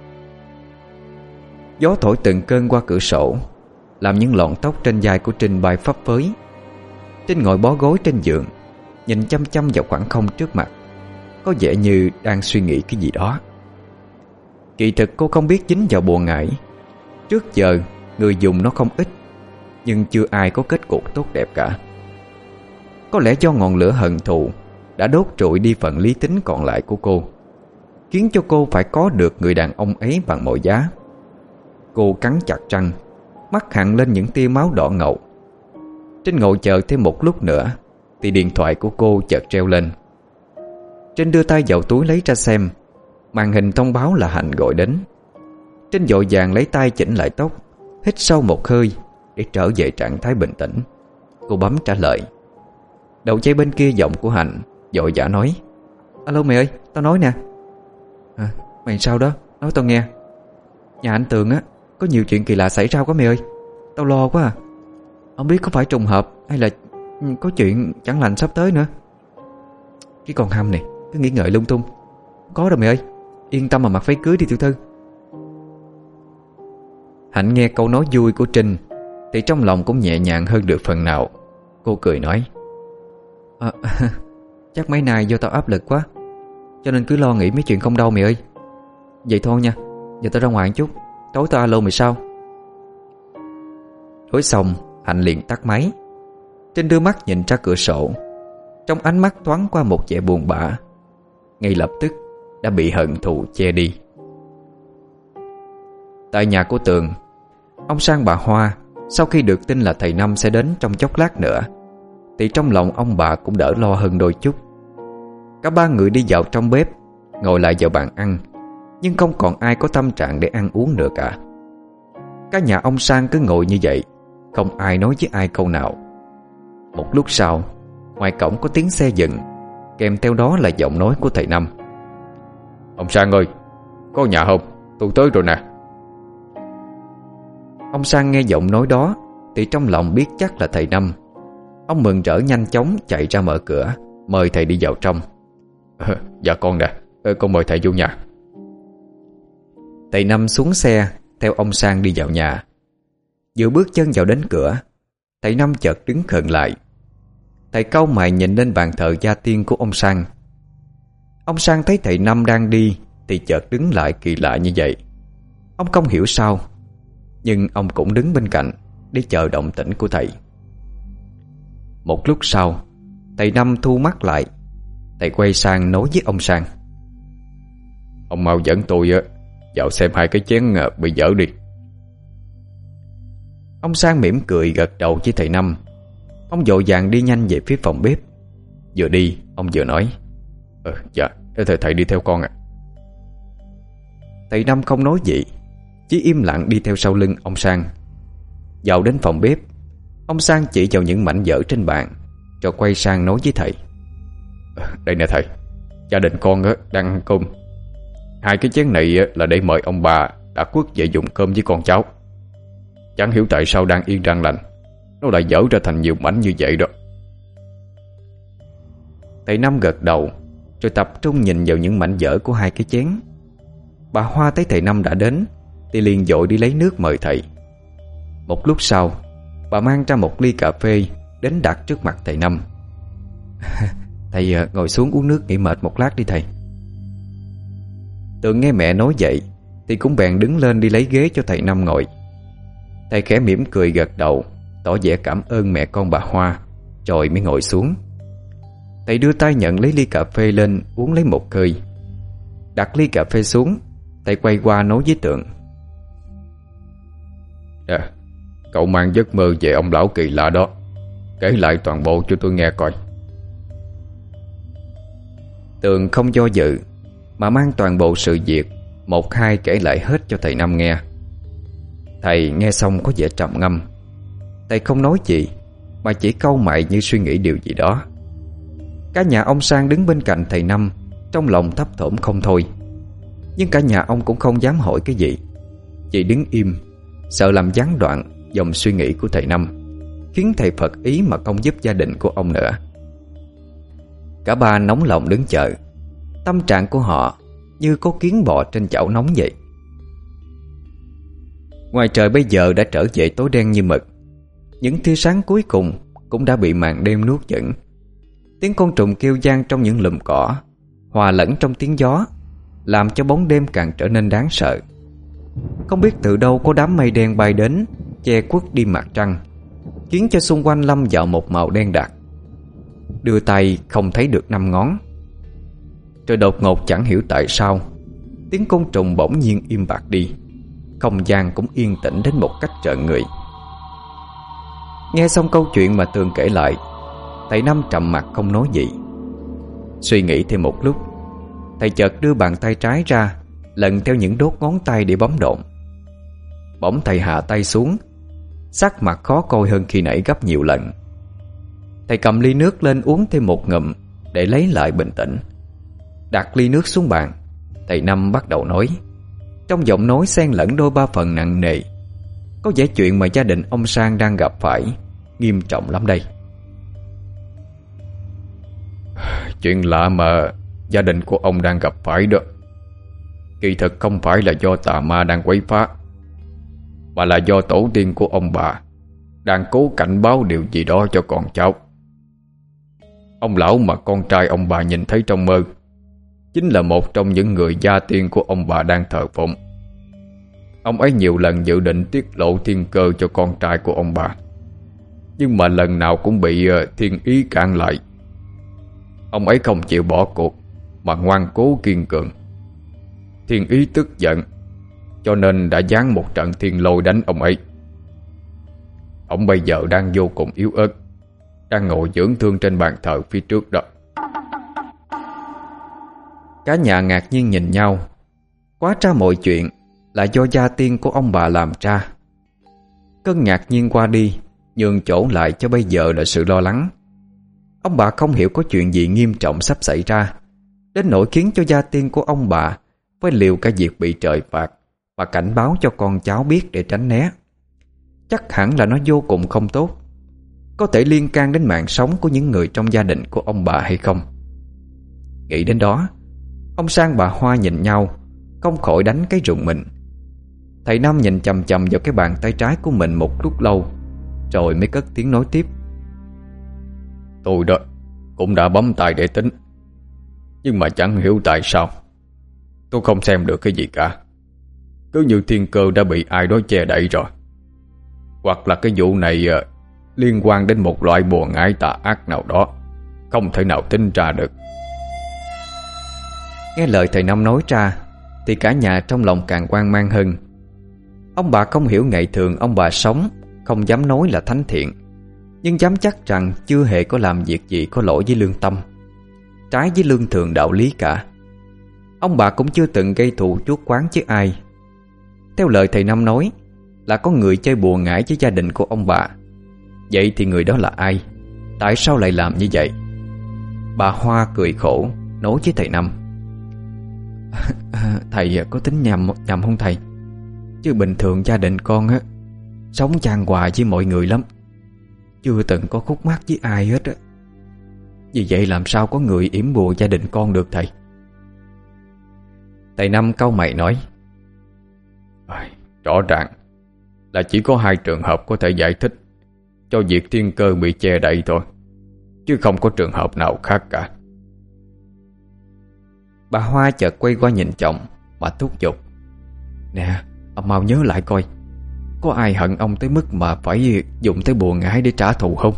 Gió thổi từng cơn qua cửa sổ, làm những lọn tóc trên vai của Trinh bay phấp phới. Trinh ngồi bó gối trên giường, nhìn chăm chăm vào khoảng không trước mặt, có vẻ như đang suy nghĩ cái gì đó. Kỳ thực cô không biết dính vào bùa ngải. Trước giờ người dùng nó không ít, nhưng chưa ai có kết cục tốt đẹp cả. Có lẽ do ngọn lửa hận thù đã đốt trụi đi phần lý tính còn lại của cô, khiến cho cô phải có được người đàn ông ấy bằng mọi giá. Cô cắn chặt răng, mắt hằn lên những tia máu đỏ ngầu. Trinh ngồi chờ thêm một lúc nữa thì điện thoại của cô chợt reo lên. Trinh đưa tay vào túi lấy ra xem, màn hình thông báo là Hạnh gọi đến. Trinh vội vàng lấy tay chỉnh lại tóc, hít sâu một hơi để trở về trạng thái bình tĩnh. Cô bấm trả lời. Đầu dây bên kia giọng của Hạnh vội vã nói. Alo mày ơi, tao nói nè. À, mày sao đó, nói tao nghe. Nhà anh Tường á, có nhiều chuyện kỳ lạ xảy ra quá mày ơi. Tao lo quá à. Không biết có phải trùng hợp hay là có chuyện chẳng lành sắp tới nữa. Cái con Hâm này cứ nghĩ ngợi lung tung. Có đâu mày ơi, yên tâm mà mặc váy cưới đi tiểu thư. Hạnh nghe câu nói vui của Trinh thì trong lòng cũng nhẹ nhàng hơn được phần nào. Cô cười nói. À, chắc mấy nay do tao áp lực quá, cho nên cứ lo nghĩ mấy chuyện không đâu mày ơi. Vậy thôi nha, giờ tao ra ngoài một chút, tối tao alo mày sau. Nói xong Hạnh liền tắt máy. Trinh đưa mắt nhìn ra cửa sổ, trong ánh mắt thoáng qua một vẻ buồn bã, ngay lập tức đã bị hận thù che đi. Tại nhà của Tường, ông Sang bà Hoa sau khi được tin là thầy Năm sẽ đến trong chốc lát nữa thì trong lòng ông bà cũng đỡ lo hơn đôi chút. Cả ba người đi vào trong bếp, ngồi lại vào bàn ăn, nhưng không còn ai có tâm trạng để ăn uống nữa cả. Cả nhà ông Sang cứ ngồi như vậy, không ai nói với ai câu nào. Một lúc sau, ngoài cổng có tiếng xe dừng, kèm theo đó là giọng nói của thầy Năm. Ông Sang ơi, có nhà không? Tôi tới rồi nè. Ông Sang nghe giọng nói đó thì trong lòng biết chắc là thầy Năm. Ông mừng rỡ nhanh chóng chạy ra mở cửa, mời thầy đi vào trong. À, dạ con nè, con mời thầy vô nhà. Thầy Năm xuống xe theo ông Sang đi vào nhà. Vừa bước chân vào đến cửa, thầy Năm chợt đứng khựng lại. Thầy cau mày nhìn lên bàn thờ gia tiên của ông Sang. Ông Sang thấy thầy Năm đang đi thì chợt đứng lại kỳ lạ như vậy. Ông không hiểu sao, nhưng ông cũng đứng bên cạnh để chờ động tĩnh của thầy. Một lúc sau, thầy Năm thu mắt lại. Thầy quay sang nói với ông Sang. Ông mau dẫn tôi vào xem hai cái chén bị dở đi. Ông Sang mỉm cười gật đầu với thầy Năm. Ông vội vàng đi nhanh về phía phòng bếp. Vừa đi ông vừa nói. Ờ dạ, thầy, thầy đi theo con ạ. À. Thầy Năm không nói gì, chỉ im lặng đi theo sau lưng ông Sang. Vào đến phòng bếp, ông Sang chỉ vào những mảnh vỡ trên bàn, rồi quay sang nói với thầy. Đây nè thầy, gia đình con đang ăn cơm. Hai cái chén này là để mời ông bà đã quất về dùng cơm với con cháu. Chẳng hiểu tại sao đang yên đang lành nó lại dở ra thành nhiều mảnh như vậy đó. Thầy Năm gật đầu, rồi tập trung nhìn vào những mảnh vỡ của hai cái chén. Bà Hoa thấy thầy Năm đã đến thì liền vội đi lấy nước mời thầy. Một lúc sau, bà mang ra một ly cà phê đến đặt trước mặt thầy Năm. Thầy ngồi xuống uống nước nghỉ mệt một lát đi thầy. Tường nghe mẹ nói vậy thì cũng bèn đứng lên đi lấy ghế cho thầy Năm ngồi. Thầy khẽ mỉm cười gật đầu, tỏ vẻ cảm ơn mẹ con bà Hoa, rồi mới ngồi xuống. Thầy đưa tay nhận lấy ly cà phê lên uống lấy một hơi. Đặt ly cà phê xuống, thầy quay qua nói với Tường. À, cậu mang giấc mơ về ông lão kỳ lạ đó, kể lại toàn bộ cho tôi nghe coi. Tường không do dự mà mang toàn bộ sự việc một hai kể lại hết cho thầy Năm nghe. Thầy nghe xong có vẻ trầm ngâm. Thầy không nói gì mà chỉ cau mày như suy nghĩ điều gì đó. Cả nhà ông Sang đứng bên cạnh thầy Năm trong lòng thấp thỏm không thôi. Nhưng cả nhà ông cũng không dám hỏi cái gì, chỉ đứng im, sợ làm gián đoạn dòng suy nghĩ của thầy Năm, khiến thầy phật ý mà không giúp gia đình của ông nữa. Cả ba nóng lòng đứng chờ. Tâm trạng của họ như có kiến bò trên chảo nóng vậy. Ngoài trời bây giờ đã trở về tối đen như mực. Những tia sáng cuối cùng cũng đã bị màn đêm nuốt chửng. Tiếng côn trùng kêu vang trong những lùm cỏ, hòa lẫn trong tiếng gió, làm cho bóng đêm càng trở nên đáng sợ. Không biết từ đâu có đám mây đen bay đến, che khuất đi mặt trăng, khiến cho xung quanh lâm vào một màu đen đặc. Đưa tay không thấy được năm ngón. Rồi đột ngột chẳng hiểu tại sao, tiếng côn trùng bỗng nhiên im bặt đi. Không gian cũng yên tĩnh đến một cách trợn người. Nghe xong câu chuyện mà Tường kể lại, thầy Năm trầm mặt không nói gì. Suy nghĩ thêm một lúc, thầy chợt đưa bàn tay trái ra, lần theo những đốt ngón tay để bấm độn. Bỗng thầy hạ tay xuống, sắc mặt khó coi hơn khi nãy gấp nhiều lần. Thầy cầm ly nước lên uống thêm một ngụm để lấy lại bình tĩnh. Đặt ly nước xuống bàn, thầy Năm bắt đầu nói, trong giọng nói xen lẫn đôi ba phần nặng nề. Có vẻ chuyện mà gia đình ông Sang đang gặp phải nghiêm trọng lắm đây. Chuyện lạ mà gia đình của ông đang gặp phải đó, kỳ thực không phải là do tà ma đang quấy phá, mà là do tổ tiên của ông bà đang cố cảnh báo điều gì đó cho con cháu. Ông lão mà con trai ông bà nhìn thấy trong mơ chính là một trong những người gia tiên của ông bà đang thờ phụng. Ông ấy nhiều lần dự định tiết lộ thiên cơ cho con trai của ông bà, nhưng mà lần nào cũng bị thiên ý cản lại. Ông ấy không chịu bỏ cuộc mà ngoan cố kiên cường. Thiên ý tức giận, cho nên đã giáng một trận thiên lôi đánh ông ấy. Ông bây giờ đang vô cùng yếu ớt, đang ngồi dưỡng thương trên bàn thờ phía trước đó. Cả nhà ngạc nhiên nhìn nhau. Quá ra mọi chuyện là do gia tiên của ông bà làm ra. Cơn ngạc nhiên qua đi, nhường chỗ lại cho bây giờ là sự lo lắng. Ông bà không hiểu có chuyện gì nghiêm trọng sắp xảy ra, đến nỗi khiến cho gia tiên của ông bà phải liều cả việc bị trời phạt và cảnh báo cho con cháu biết để tránh né. Chắc hẳn là nó vô cùng không tốt, có thể liên can đến mạng sống của những người trong gia đình của ông bà hay không. Nghĩ đến đó, ông Sang bà Hoa nhìn nhau, không khỏi đánh cái rùng mình. Thầy Năm nhìn chằm chằm vào cái bàn tay trái của mình một lúc lâu, rồi mới cất tiếng nói tiếp. Tôi đó cũng đã bấm tay để tính, nhưng mà chẳng hiểu tại sao tôi không xem được cái gì cả. Cứ như thiên cơ đã bị ai đó che đậy rồi, hoặc là cái vụ này uh, liên quan đến một loại bùa ngải tà ác nào đó, không thể nào tính ra được. Nghe lời thầy Năm nói ra thì cả nhà trong lòng càng hoang mang hơn. Ông bà không hiểu ngày thường ông bà sống không dám nói là thánh thiện, nhưng dám chắc rằng chưa hề có làm việc gì có lỗi với lương tâm, trái với lương thường đạo lý cả. Ông bà cũng chưa từng gây thù chuốc oán với ai. Theo lời thầy Năm nói là có người chơi bùa ngải với gia đình của ông bà. Vậy thì người đó là ai? Tại sao lại làm như vậy? Bà Hoa cười khổ nói với thầy Năm. Thầy có tính nhầm nhầm không thầy? Chứ bình thường gia đình con á sống chan hòa với mọi người lắm, chưa từng có khúc mắc với ai hết á. Vì vậy làm sao có người yểm bùa gia đình con được thầy? Thầy Năm cau mày nói: à, rõ ràng là chỉ có hai trường hợp có thể giải thích cho việc thiên cơ bị che đậy thôi, chứ không có trường hợp nào khác cả. Bà Hoa chợt quay qua nhìn chồng mà thúc giục: Nè, ông mau nhớ lại coi, có ai hận ông tới mức mà phải dùng tới bùa ngải để trả thù không?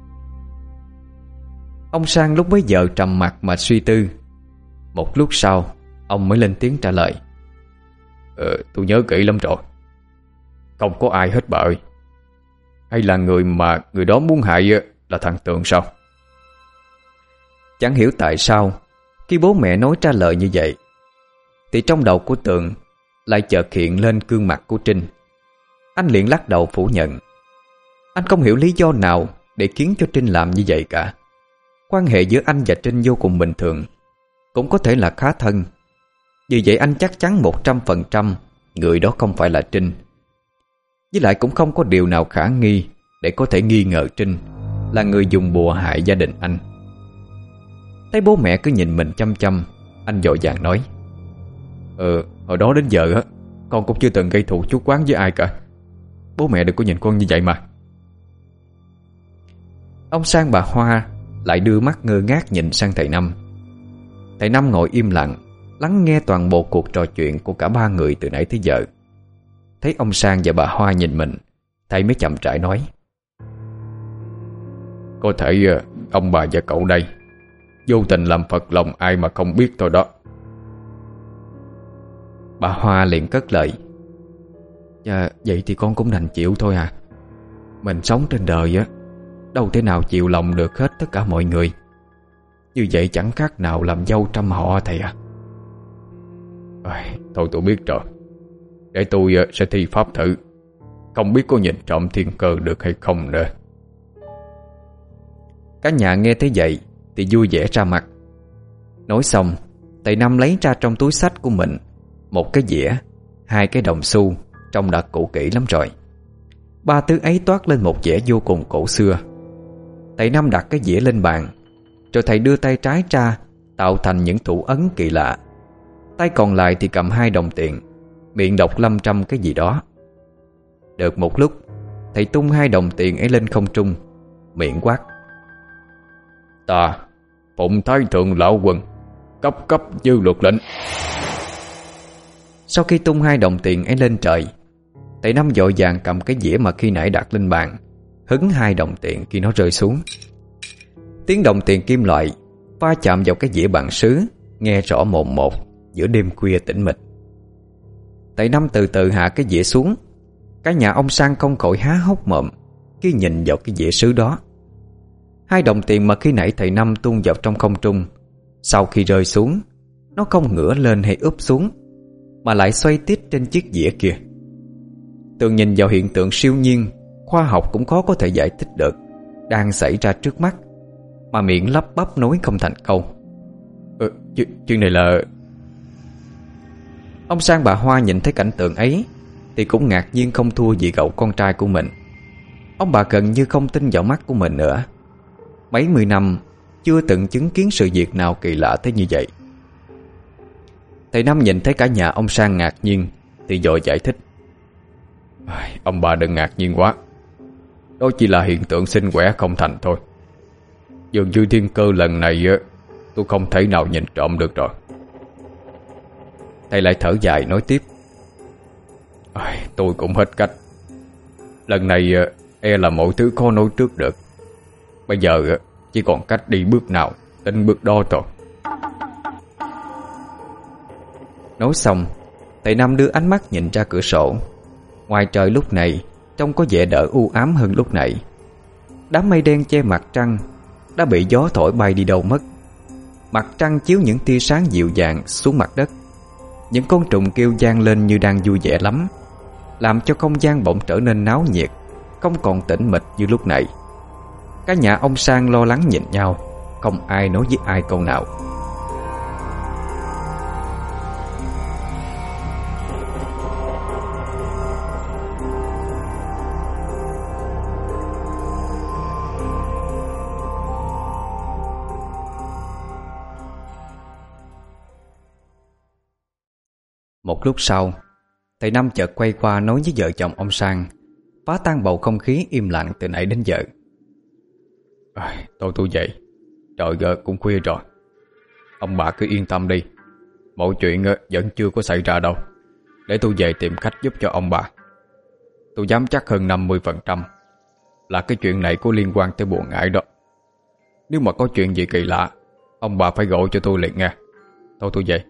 Ông Sang lúc bấy giờ trầm mặt mà suy tư. Một lúc sau ông mới lên tiếng trả lời: Ờ, tôi nhớ kỹ lắm rồi. Không có ai hết bà ơi. Hay là người mà người đó muốn hại là thằng Tường sao? Chẳng hiểu tại sao khi bố mẹ nói trả lời như vậy thì trong đầu của Tường lại chợt hiện lên gương mặt của Trinh. Anh liền lắc đầu phủ nhận. Anh không hiểu lý do nào để khiến cho Trinh làm như vậy cả. Quan hệ giữa anh và Trinh vô cùng bình thường, cũng có thể là khá thân. Vì vậy anh chắc chắn một trăm phần trăm người đó không phải là Trinh. Với lại cũng không có điều nào khả nghi để có thể nghi ngờ Trinh là người dùng bùa hại gia đình anh. Thấy bố mẹ cứ nhìn mình chăm chăm, anh vội vàng nói: Ờ, hồi đó đến giờ á, con cũng chưa từng gây thù chuốc oán với ai cả. Bố mẹ đừng có nhìn con như vậy mà. Ông Sang bà Hoa lại đưa mắt ngơ ngác nhìn sang thầy Năm. Thầy Năm ngồi im lặng, lắng nghe toàn bộ cuộc trò chuyện của cả ba người từ nãy tới giờ. Thấy ông Sang và bà Hoa nhìn mình, thầy mới chậm rãi nói: Có thể ông bà và cậu đây vô tình làm phật lòng ai mà không biết thôi đó. Bà Hoa liền cất lời: Dạ, vậy thì con cũng đành chịu thôi à. Mình sống trên đời á, đâu thể nào chịu lòng được hết tất cả mọi người. Như vậy chẳng khác nào làm dâu trăm họ thầy à. À, thôi tôi biết rồi. Để tôi sẽ thi pháp thử, không biết có nhìn trộm thiên cơ được hay không nữa. Cả nhà nghe thấy vậy thì vui vẻ ra mặt. Nói xong, thầy Năm lấy ra trong túi xách của mình một cái dĩa, hai cái đồng xu trông đã cũ kỹ lắm rồi. Ba thứ ấy toát lên một vẻ vô cùng cổ xưa. Thầy Năm đặt cái dĩa lên bàn, rồi thầy đưa tay trái ra tạo thành những thủ ấn kỳ lạ. Tay còn lại thì cầm hai đồng tiền, miệng đọc lâm trăm cái gì đó. Được một lúc, thầy tung hai đồng tiền ấy lên không trung, miệng quát: Ta phụng thái thượng lão quân, cấp cấp dư luật lệnh. Sau khi tung hai đồng tiền ấy lên trời, thầy Năm vội vàng cầm cái dĩa mà khi nãy đặt lên bàn, hứng hai đồng tiền khi nó rơi xuống. Tiếng đồng tiền kim loại va chạm vào cái dĩa bằng sứ nghe rõ mồn một giữa đêm khuya tĩnh mịch. Thầy Năm từ từ hạ cái dĩa xuống. Cả nhà ông Sang không khỏi há hốc mồm khi nhìn vào cái dĩa sứ đó. Hai đồng tiền mà khi nãy thầy Năm tung vào trong không trung, sau khi rơi xuống, nó không ngửa lên hay úp xuống, mà lại xoay tít trên chiếc dĩa kia. Tường nhìn vào hiện tượng siêu nhiên khoa học cũng khó có thể giải thích được đang xảy ra trước mắt, mà miệng lắp bắp nói không thành câu. Ờ, ch- chuyện này là... Ông Sang bà Hoa nhìn thấy cảnh tượng ấy thì cũng ngạc nhiên không thua gì cậu con trai của mình. Ông bà gần như không tin vào mắt của mình nữa. Mấy mươi năm chưa từng chứng kiến sự việc nào kỳ lạ thế như vậy. Thầy Năm nhìn thấy cả nhà ông Sang ngạc nhiên thì vội giải thích: Ông bà đừng ngạc nhiên quá. Đó chỉ là hiện tượng sinh quẻ không thành thôi. Dường như thiên cơ lần này tôi không thể nào nhìn trộm được rồi. Thầy lại thở dài nói tiếp: Tôi cũng hết cách. Lần này e là mọi thứ khó nói trước được. Bây giờ chỉ còn cách đi bước nào đến bước đó thôi. Nói xong, thầy Năm đưa ánh mắt nhìn ra cửa sổ. Ngoài trời lúc này trông có vẻ đỡ u ám hơn lúc nãy. Đám mây đen che mặt trăng đã bị gió thổi bay đi đâu mất. Mặt trăng chiếu những tia sáng dịu dàng xuống mặt đất. Những con trùng kêu vang lên như đang vui vẻ lắm, làm cho không gian bỗng trở nên náo nhiệt, không còn tĩnh mịch như lúc nãy. Cả nhà ông Sang lo lắng nhìn nhau, không ai nói với ai câu nào. Một lúc sau, thầy Năm chợt quay qua nói với vợ chồng ông Sang, phá tan bầu không khí im lặng từ nãy đến giờ. À, tôi tôi dậy. Trời ơi, cũng khuya rồi. Ông bà cứ yên tâm đi, mọi chuyện vẫn chưa có xảy ra đâu. Để tôi về tìm cách giúp cho ông bà. Tôi dám chắc hơn năm mươi phần trăm là cái chuyện này có liên quan tới bùa ngải đó. Nếu mà có chuyện gì kỳ lạ, ông bà phải gọi cho tôi liền nha. Thôi tôi về.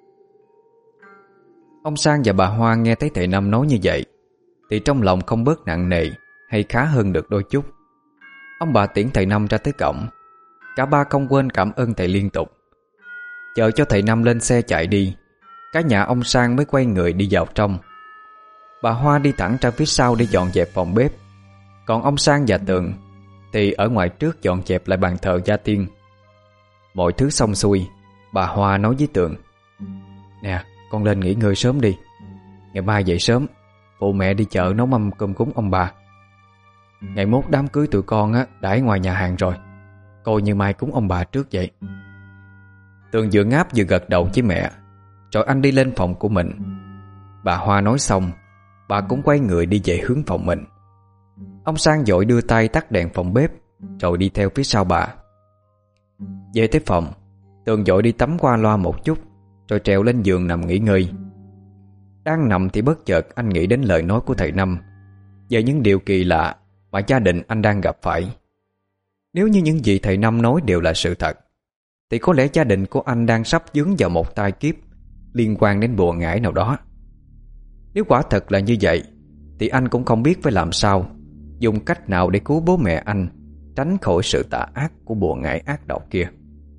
Ông Sang và bà Hoa nghe thấy thầy Năm nói như vậy thì trong lòng không bớt nặng nề, hay khá hơn được đôi chút. Ông bà tiễn thầy Năm ra tới cổng. Cả ba không quên cảm ơn thầy liên tục. Chờ cho thầy Năm lên xe chạy đi, cả nhà ông Sang mới quay người đi vào trong. Bà Hoa đi thẳng ra phía sau để dọn dẹp phòng bếp. Còn ông Sang và Tường thì ở ngoài trước dọn dẹp lại bàn thờ gia tiên. Mọi thứ xong xuôi, bà Hoa nói với Tường: Nè, con lên nghỉ ngơi sớm đi. Ngày mai dậy sớm, phụ mẹ đi chợ nấu mâm cơm cúng ông bà. Ngày mốt đám cưới tụi con á đãi ngoài nhà hàng rồi, coi như mai cúng ông bà trước vậy. Tường vừa ngáp vừa gật đầu với mẹ, rồi anh đi lên phòng của mình. Bà Hoa nói xong, bà cũng quay người đi về hướng phòng mình. Ông Sang vội đưa tay tắt đèn phòng bếp, rồi đi theo phía sau bà. Về tới phòng, Tường vội đi tắm qua loa một chút, rồi trèo lên giường nằm nghỉ ngơi. Đang nằm thì bất chợt anh nghĩ đến lời nói của thầy Năm về những điều kỳ lạ mà gia đình anh đang gặp phải. Nếu như những gì thầy Năm nói đều là sự thật, thì có lẽ gia đình của anh đang sắp vướng vào một tai kiếp liên quan đến bùa ngải nào đó. Nếu quả thật là như vậy, thì anh cũng không biết phải làm sao, dùng cách nào để cứu bố mẹ anh tránh khỏi sự tà ác của bùa ngải ác độc kia.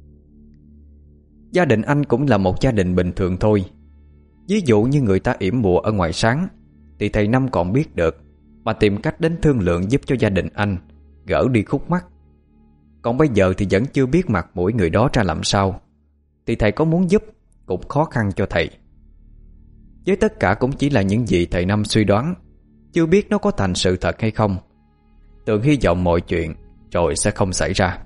Gia đình anh cũng là một gia đình bình thường thôi. Ví dụ như người ta yểm bùa ở ngoài sáng, thì thầy Năm còn biết được mà tìm cách đến thương lượng giúp cho gia đình anh gỡ đi khúc mắc. Còn bây giờ thì vẫn chưa biết mặt mũi người đó ra làm sao, thì thầy có muốn giúp cũng khó khăn cho thầy. Với tất cả cũng chỉ là những gì thầy Năm suy đoán, chưa biết nó có thành sự thật hay không. Tường hy vọng mọi chuyện rồi sẽ không xảy ra.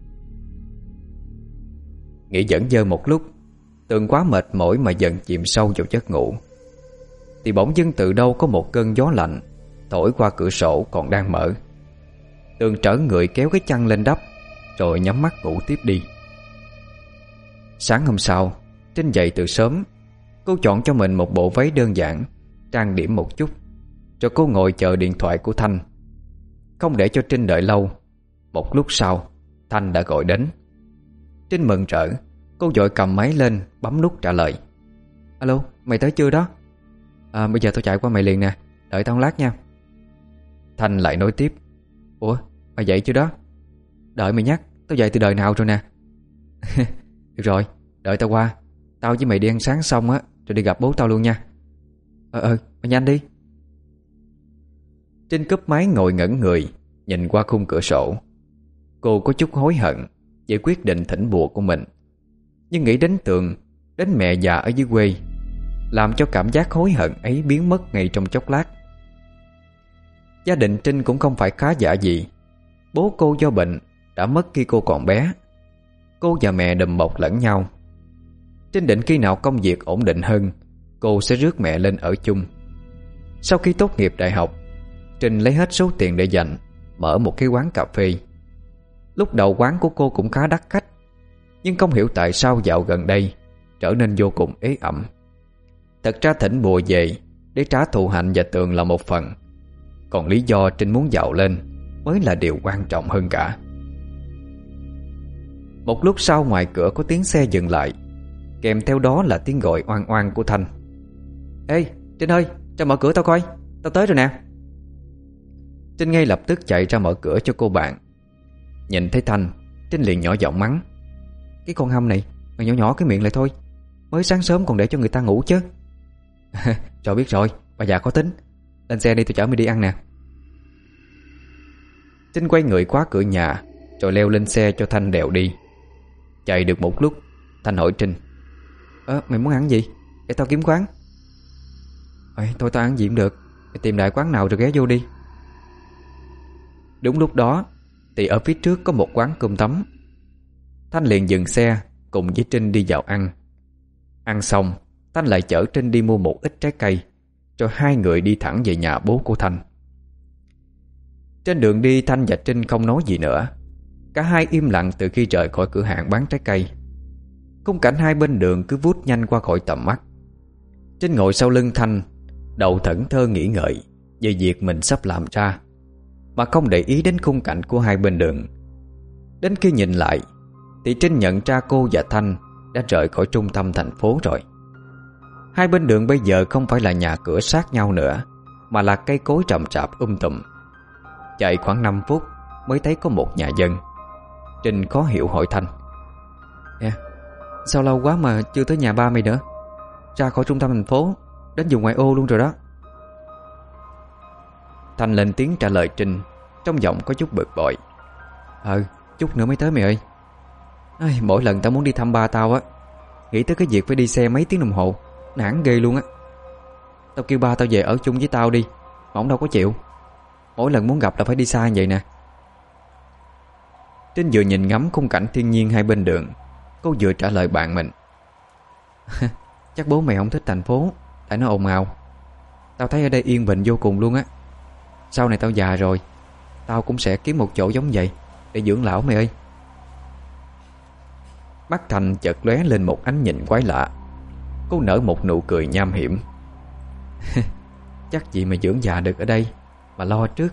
Nghĩ dẫn dơ một lúc, Tường quá mệt mỏi mà dần chìm sâu vào giấc ngủ, thì bỗng dưng từ đâu có một cơn gió lạnh thổi qua cửa sổ còn đang mở. Tường trở người kéo cái chăn lên đắp, rồi nhắm mắt ngủ tiếp đi. Sáng hôm sau, Trinh dậy từ sớm. Cô chọn cho mình một bộ váy đơn giản, trang điểm một chút, rồi cô ngồi chờ điện thoại của Thanh. Không để cho Trinh đợi lâu, một lúc sau Thanh đã gọi đến. Trinh mừng rỡ, cô vội cầm máy lên bấm nút trả lời. Alo, mày tới chưa đó? À, bây giờ tao chạy qua mày liền nè, đợi tao lát nha. Thanh lại nói tiếp: Ủa, mày dậy chưa đó? Đợi mày nhắc, tao dậy từ đời nào rồi nè. Được rồi, đợi tao qua. Tao với mày đi ăn sáng xong á, rồi đi gặp bố tao luôn nha. Ờ ờ, mày nhanh đi. Trinh cúp máy ngồi ngẩn người, nhìn qua khung cửa sổ. Cô có chút hối hận về quyết định thỉnh bùa của mình, nhưng nghĩ đến Tường, đến mẹ già ở dưới quê, làm cho cảm giác hối hận ấy biến mất ngay trong chốc lát. Gia đình Trinh cũng không phải khá giả gì. Bố cô do bệnh đã mất khi cô còn bé. Cô và mẹ đùm bọc lẫn nhau. Trinh định khi nào công việc ổn định hơn, cô sẽ rước mẹ lên ở chung. Sau khi tốt nghiệp đại học, Trinh lấy hết số tiền để dành, mở một cái quán cà phê. Lúc đầu quán của cô cũng khá đắt khách, nhưng không hiểu tại sao dạo gần đây trở nên vô cùng ế ẩm. Thật ra thỉnh bùa về để trả thù Hạnh và Tường là một phần, còn lý do Trinh muốn giàu lên mới là điều quan trọng hơn cả. Một lúc sau, ngoài cửa có tiếng xe dừng lại, kèm theo đó là tiếng gọi oan oan của Thanh. Ê, Trinh ơi, ra mở cửa tao coi, tao tới rồi nè. Trinh ngay lập tức chạy ra mở cửa cho cô bạn. Nhìn thấy Thanh, Trinh liền nhỏ giọng mắng: Cái con hâm này, mày nhỏ nhỏ cái miệng lại thôi, mới sáng sớm còn để cho người ta ngủ chứ. Rồi biết rồi, bà già có tính. Lên xe đi, tôi chở mày đi ăn nè. Trinh quay người khóa cửa nhà, rồi leo lên xe cho Thanh đèo đi. Chạy được một lúc, Thanh hỏi Trinh: Ơ, mày muốn ăn gì? Để tao kiếm quán. Ôi, thôi tao ăn gì cũng được, mày tìm đại quán nào rồi ghé vô đi. Đúng lúc đó thì ở phía trước có một quán cơm tấm. Thanh liền dừng xe cùng với Trinh đi vào ăn. Ăn xong Thanh lại chở Trinh đi mua một ít trái cây, rồi hai người đi thẳng về nhà bố của Thanh. Trên đường đi, Thanh và Trinh không nói gì nữa. Cả hai im lặng từ khi rời khỏi cửa hàng bán trái cây. Khung cảnh hai bên đường cứ vút nhanh qua khỏi tầm mắt. Trinh ngồi sau lưng Thanh, đầu thẫn thơ nghĩ ngợi về việc mình sắp làm ra, mà không để ý đến khung cảnh của hai bên đường. Đến khi nhìn lại thì Trinh nhận ra cô và Thanh đã rời khỏi trung tâm thành phố rồi. Hai bên đường bây giờ không phải là nhà cửa sát nhau nữa, mà là cây cối rậm rạp um tùm. Chạy khoảng năm phút mới thấy có một nhà dân. Trinh khó hiểu hỏi Thanh: Nè, sao lâu quá mà chưa tới nhà ba mày nữa? Ra khỏi trung tâm thành phố, đến vùng ngoại ô luôn rồi đó. Thanh lên tiếng trả lời Trinh, trong giọng có chút bực bội: Ờ, chút nữa mới tới mày ơi. Ai, mỗi lần tao muốn đi thăm ba tao á, nghĩ tới cái việc phải đi xe mấy tiếng đồng hồ, nản ghê luôn á. Tao kêu ba tao về ở chung với tao đi, mà ổng đâu có chịu. Mỗi lần muốn gặp là phải đi xa như vậy nè. Trinh vừa nhìn ngắm khung cảnh thiên nhiên hai bên đường, cô vừa trả lời bạn mình: Chắc bố mày không thích thành phố, tại nó ồn ào. Tao thấy ở đây yên bình vô cùng luôn á. Sau này tao già rồi, tao cũng sẽ kiếm một chỗ giống vậy để dưỡng lão mày ơi. Mắt Thành chợt lóe lên một ánh nhìn quái lạ. Cô nở một nụ cười nham hiểm: Chắc gì mà dưỡng già được ở đây, mà lo trước.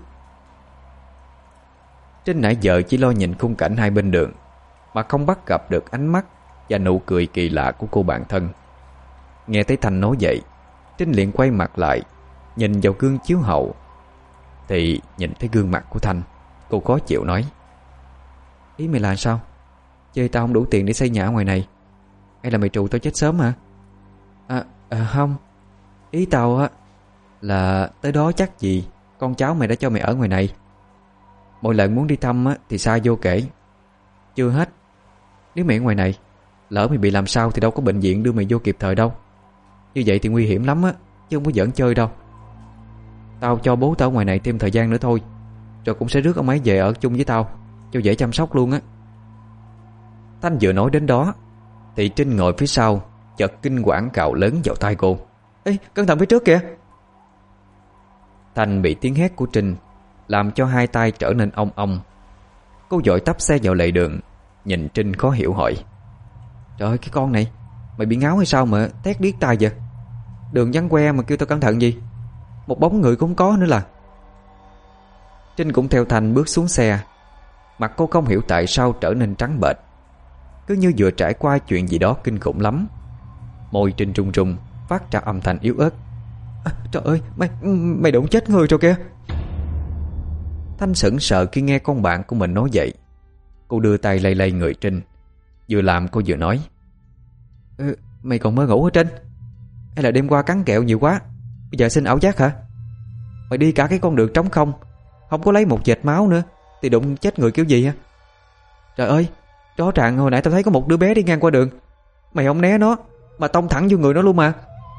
Trinh nãy giờ chỉ lo nhìn khung cảnh hai bên đường, mà không bắt gặp được ánh mắt và nụ cười kỳ lạ của cô bạn thân. Nghe thấy Thanh nói vậy, Trinh liền quay mặt lại, nhìn vào gương chiếu hậu, thì nhìn thấy gương mặt của Thanh. Cô khó chịu nói: Ý mày là sao? Chơi tao không đủ tiền để xây nhà ở ngoài này, hay là mày trù tao chết sớm hả? À, à không. Ý tao á là tới đó chắc gì con cháu mày đã cho mày ở ngoài này. Mỗi lần muốn đi thăm á thì xa vô kể. Chưa hết, nếu mày ở ngoài này, lỡ mày bị làm sao thì đâu có bệnh viện đưa mày vô kịp thời đâu. Như vậy thì nguy hiểm lắm á, chứ không có giỡn chơi đâu. Tao cho bố tao ở ngoài này thêm thời gian nữa thôi, rồi cũng sẽ rước ông ấy về ở chung với tao, cho dễ chăm sóc luôn á. Thanh vừa nói đến đó thì Trinh ngồi phía sau chợt kinh quản cào lớn vào tai cô: Ê, cẩn thận phía trước kìa! Thanh bị tiếng hét của Trinh làm cho hai tay trở nên ong ong. Cô vội tấp xe vào lề đường, nhìn Trinh khó hiểu hỏi: Trời ơi, cái con này, mày bị ngáo hay sao mà thét điếc tai vậy? Đường vắng que mà kêu tao cẩn thận gì? Một bóng người cũng không có nữa là. Trinh cũng theo Thanh bước xuống xe. Mặt cô không hiểu tại sao trở nên trắng bệch, cứ như vừa trải qua chuyện gì đó kinh khủng lắm. Môi Trinh run run, phát ra âm thanh yếu ớt: à, Trời ơi, mày mày đụng chết người rồi kìa! Thanh sững sờ khi nghe con bạn của mình nói vậy. Cô đưa tay lay lay người Trinh, vừa làm cô vừa nói: ừ, Mày còn mơ ngủ hả Trinh? Hay là đêm qua cắn kẹo nhiều quá, bây giờ sinh ảo giác hả? Mày đi cả cái con đường trống không, không có lấy một vệt máu nữa, thì đụng chết người kiểu gì hả? Trời ơi, rõ ràng hồi nãy tao thấy có một đứa bé đi ngang qua đường, mày không né nó mà tông thẳng vô người nó luôn mà.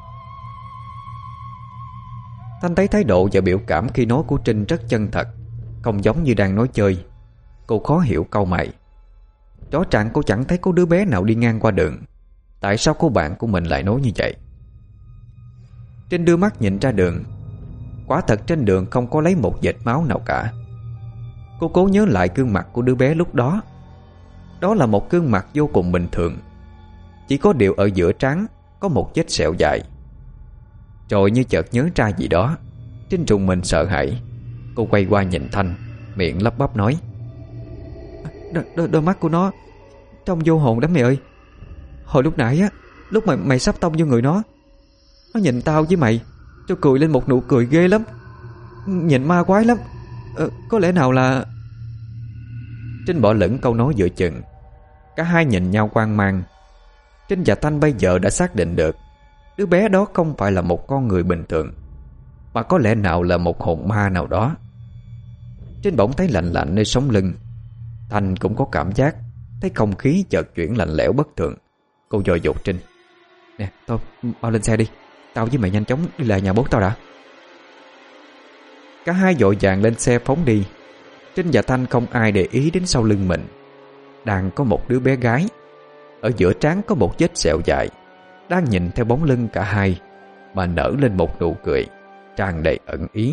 Thanh thấy thái độ và biểu cảm khi nói của Trinh rất chân thật, không giống như đang nói chơi. Cô khó hiểu cau mày. Rõ ràng cô chẳng thấy có đứa bé nào đi ngang qua đường, tại sao cô bạn của mình lại nói như vậy? Trinh đưa mắt nhìn ra đường. Quả thật trên đường không có lấy một vệt máu nào cả. Cô cố nhớ lại gương mặt của đứa bé lúc đó. Đó là một gương mặt vô cùng bình thường, chỉ có điều ở giữa trán có một vết sẹo dài. Rồi như chợt nhớ ra gì đó, Trinh trùng mình sợ hãi. Cô quay qua nhìn Thanh, miệng lắp bắp nói: Đôi, đôi, đôi mắt của nó trông vô hồn lắm mày ơi. Hồi lúc nãy á, lúc mà mày sắp tông vô người nó, nó nhìn tao với mày cho cười lên một nụ cười ghê lắm, nhìn ma quái lắm. ờ, Có lẽ nào là... Trinh bỏ lửng câu nói giữa chừng. Cả hai nhìn nhau hoang mang. Trinh và Thanh bây giờ đã xác định được đứa bé đó không phải là một con người bình thường, mà có lẽ nào là một hồn ma nào đó. Trinh bỗng thấy lạnh lạnh nơi sống lưng. Thanh cũng có cảm giác thấy không khí chợt chuyển lạnh lẽo bất thường. Cô dội dột Trinh: Nè, thôi, mau lên xe đi, tao với mày nhanh chóng đi lại nhà bố tao đã. Cả hai vội vàng lên xe phóng đi. Trinh và Thanh không ai để ý đến sau lưng mình đang có một đứa bé gái. Ở giữa trán có một vết sẹo dài, đang nhìn theo bóng lưng cả hai mà nở lên một nụ cười tràn đầy ẩn ý.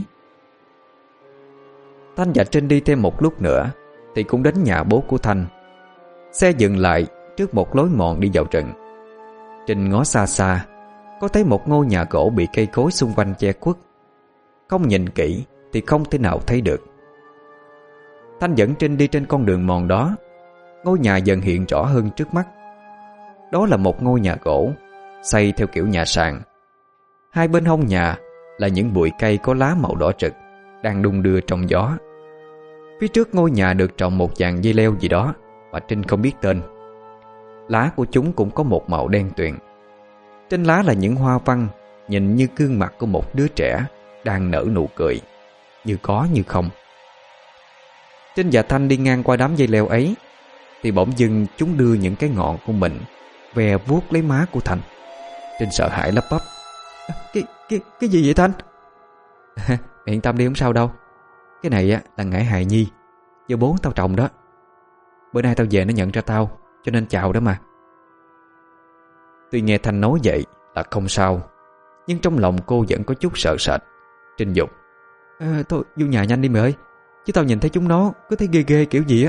Thanh và Trinh đi thêm một lúc nữa thì cũng đến nhà bố của Thanh. Xe dừng lại trước một lối mòn đi vào rừng. Trinh ngó xa xa, có thấy một ngôi nhà gỗ bị cây cối xung quanh che khuất. Không nhìn kỹ thì không thể nào thấy được. Thanh dẫn Trinh đi trên con đường mòn đó. Ngôi nhà dần hiện rõ hơn trước mắt. Đó là một ngôi nhà gỗ xây theo kiểu nhà sàn. Hai bên hông nhà là những bụi cây có lá màu đỏ rực đang đung đưa trong gió. Phía trước ngôi nhà được trồng một dàn dây leo gì đó mà Trinh không biết tên. Lá của chúng cũng có một màu đen tuyền. Trên lá là những hoa văn nhìn như gương mặt của một đứa trẻ đang nở nụ cười, như có như không. Trinh và Thanh đi ngang qua đám dây leo ấy thì bỗng dưng chúng đưa những cái ngọn của mình ve vuốt lấy má của Thanh. Trinh sợ hãi lắp bắp: Cái, cái, cái gì vậy Thanh? Yên tâm đi, không sao đâu. Cái này á là ngải hài nhi do bố tao trồng đó. Bữa nay tao về nó nhận ra tao, cho nên chào đó mà. Tuy nghe Thanh nói vậy là không sao, nhưng trong lòng cô vẫn có chút sợ sệt. Trinh dục: à, thôi vô nhà nhanh đi mày ơi, chứ tao nhìn thấy chúng nó cứ thấy ghê ghê kiểu gì á.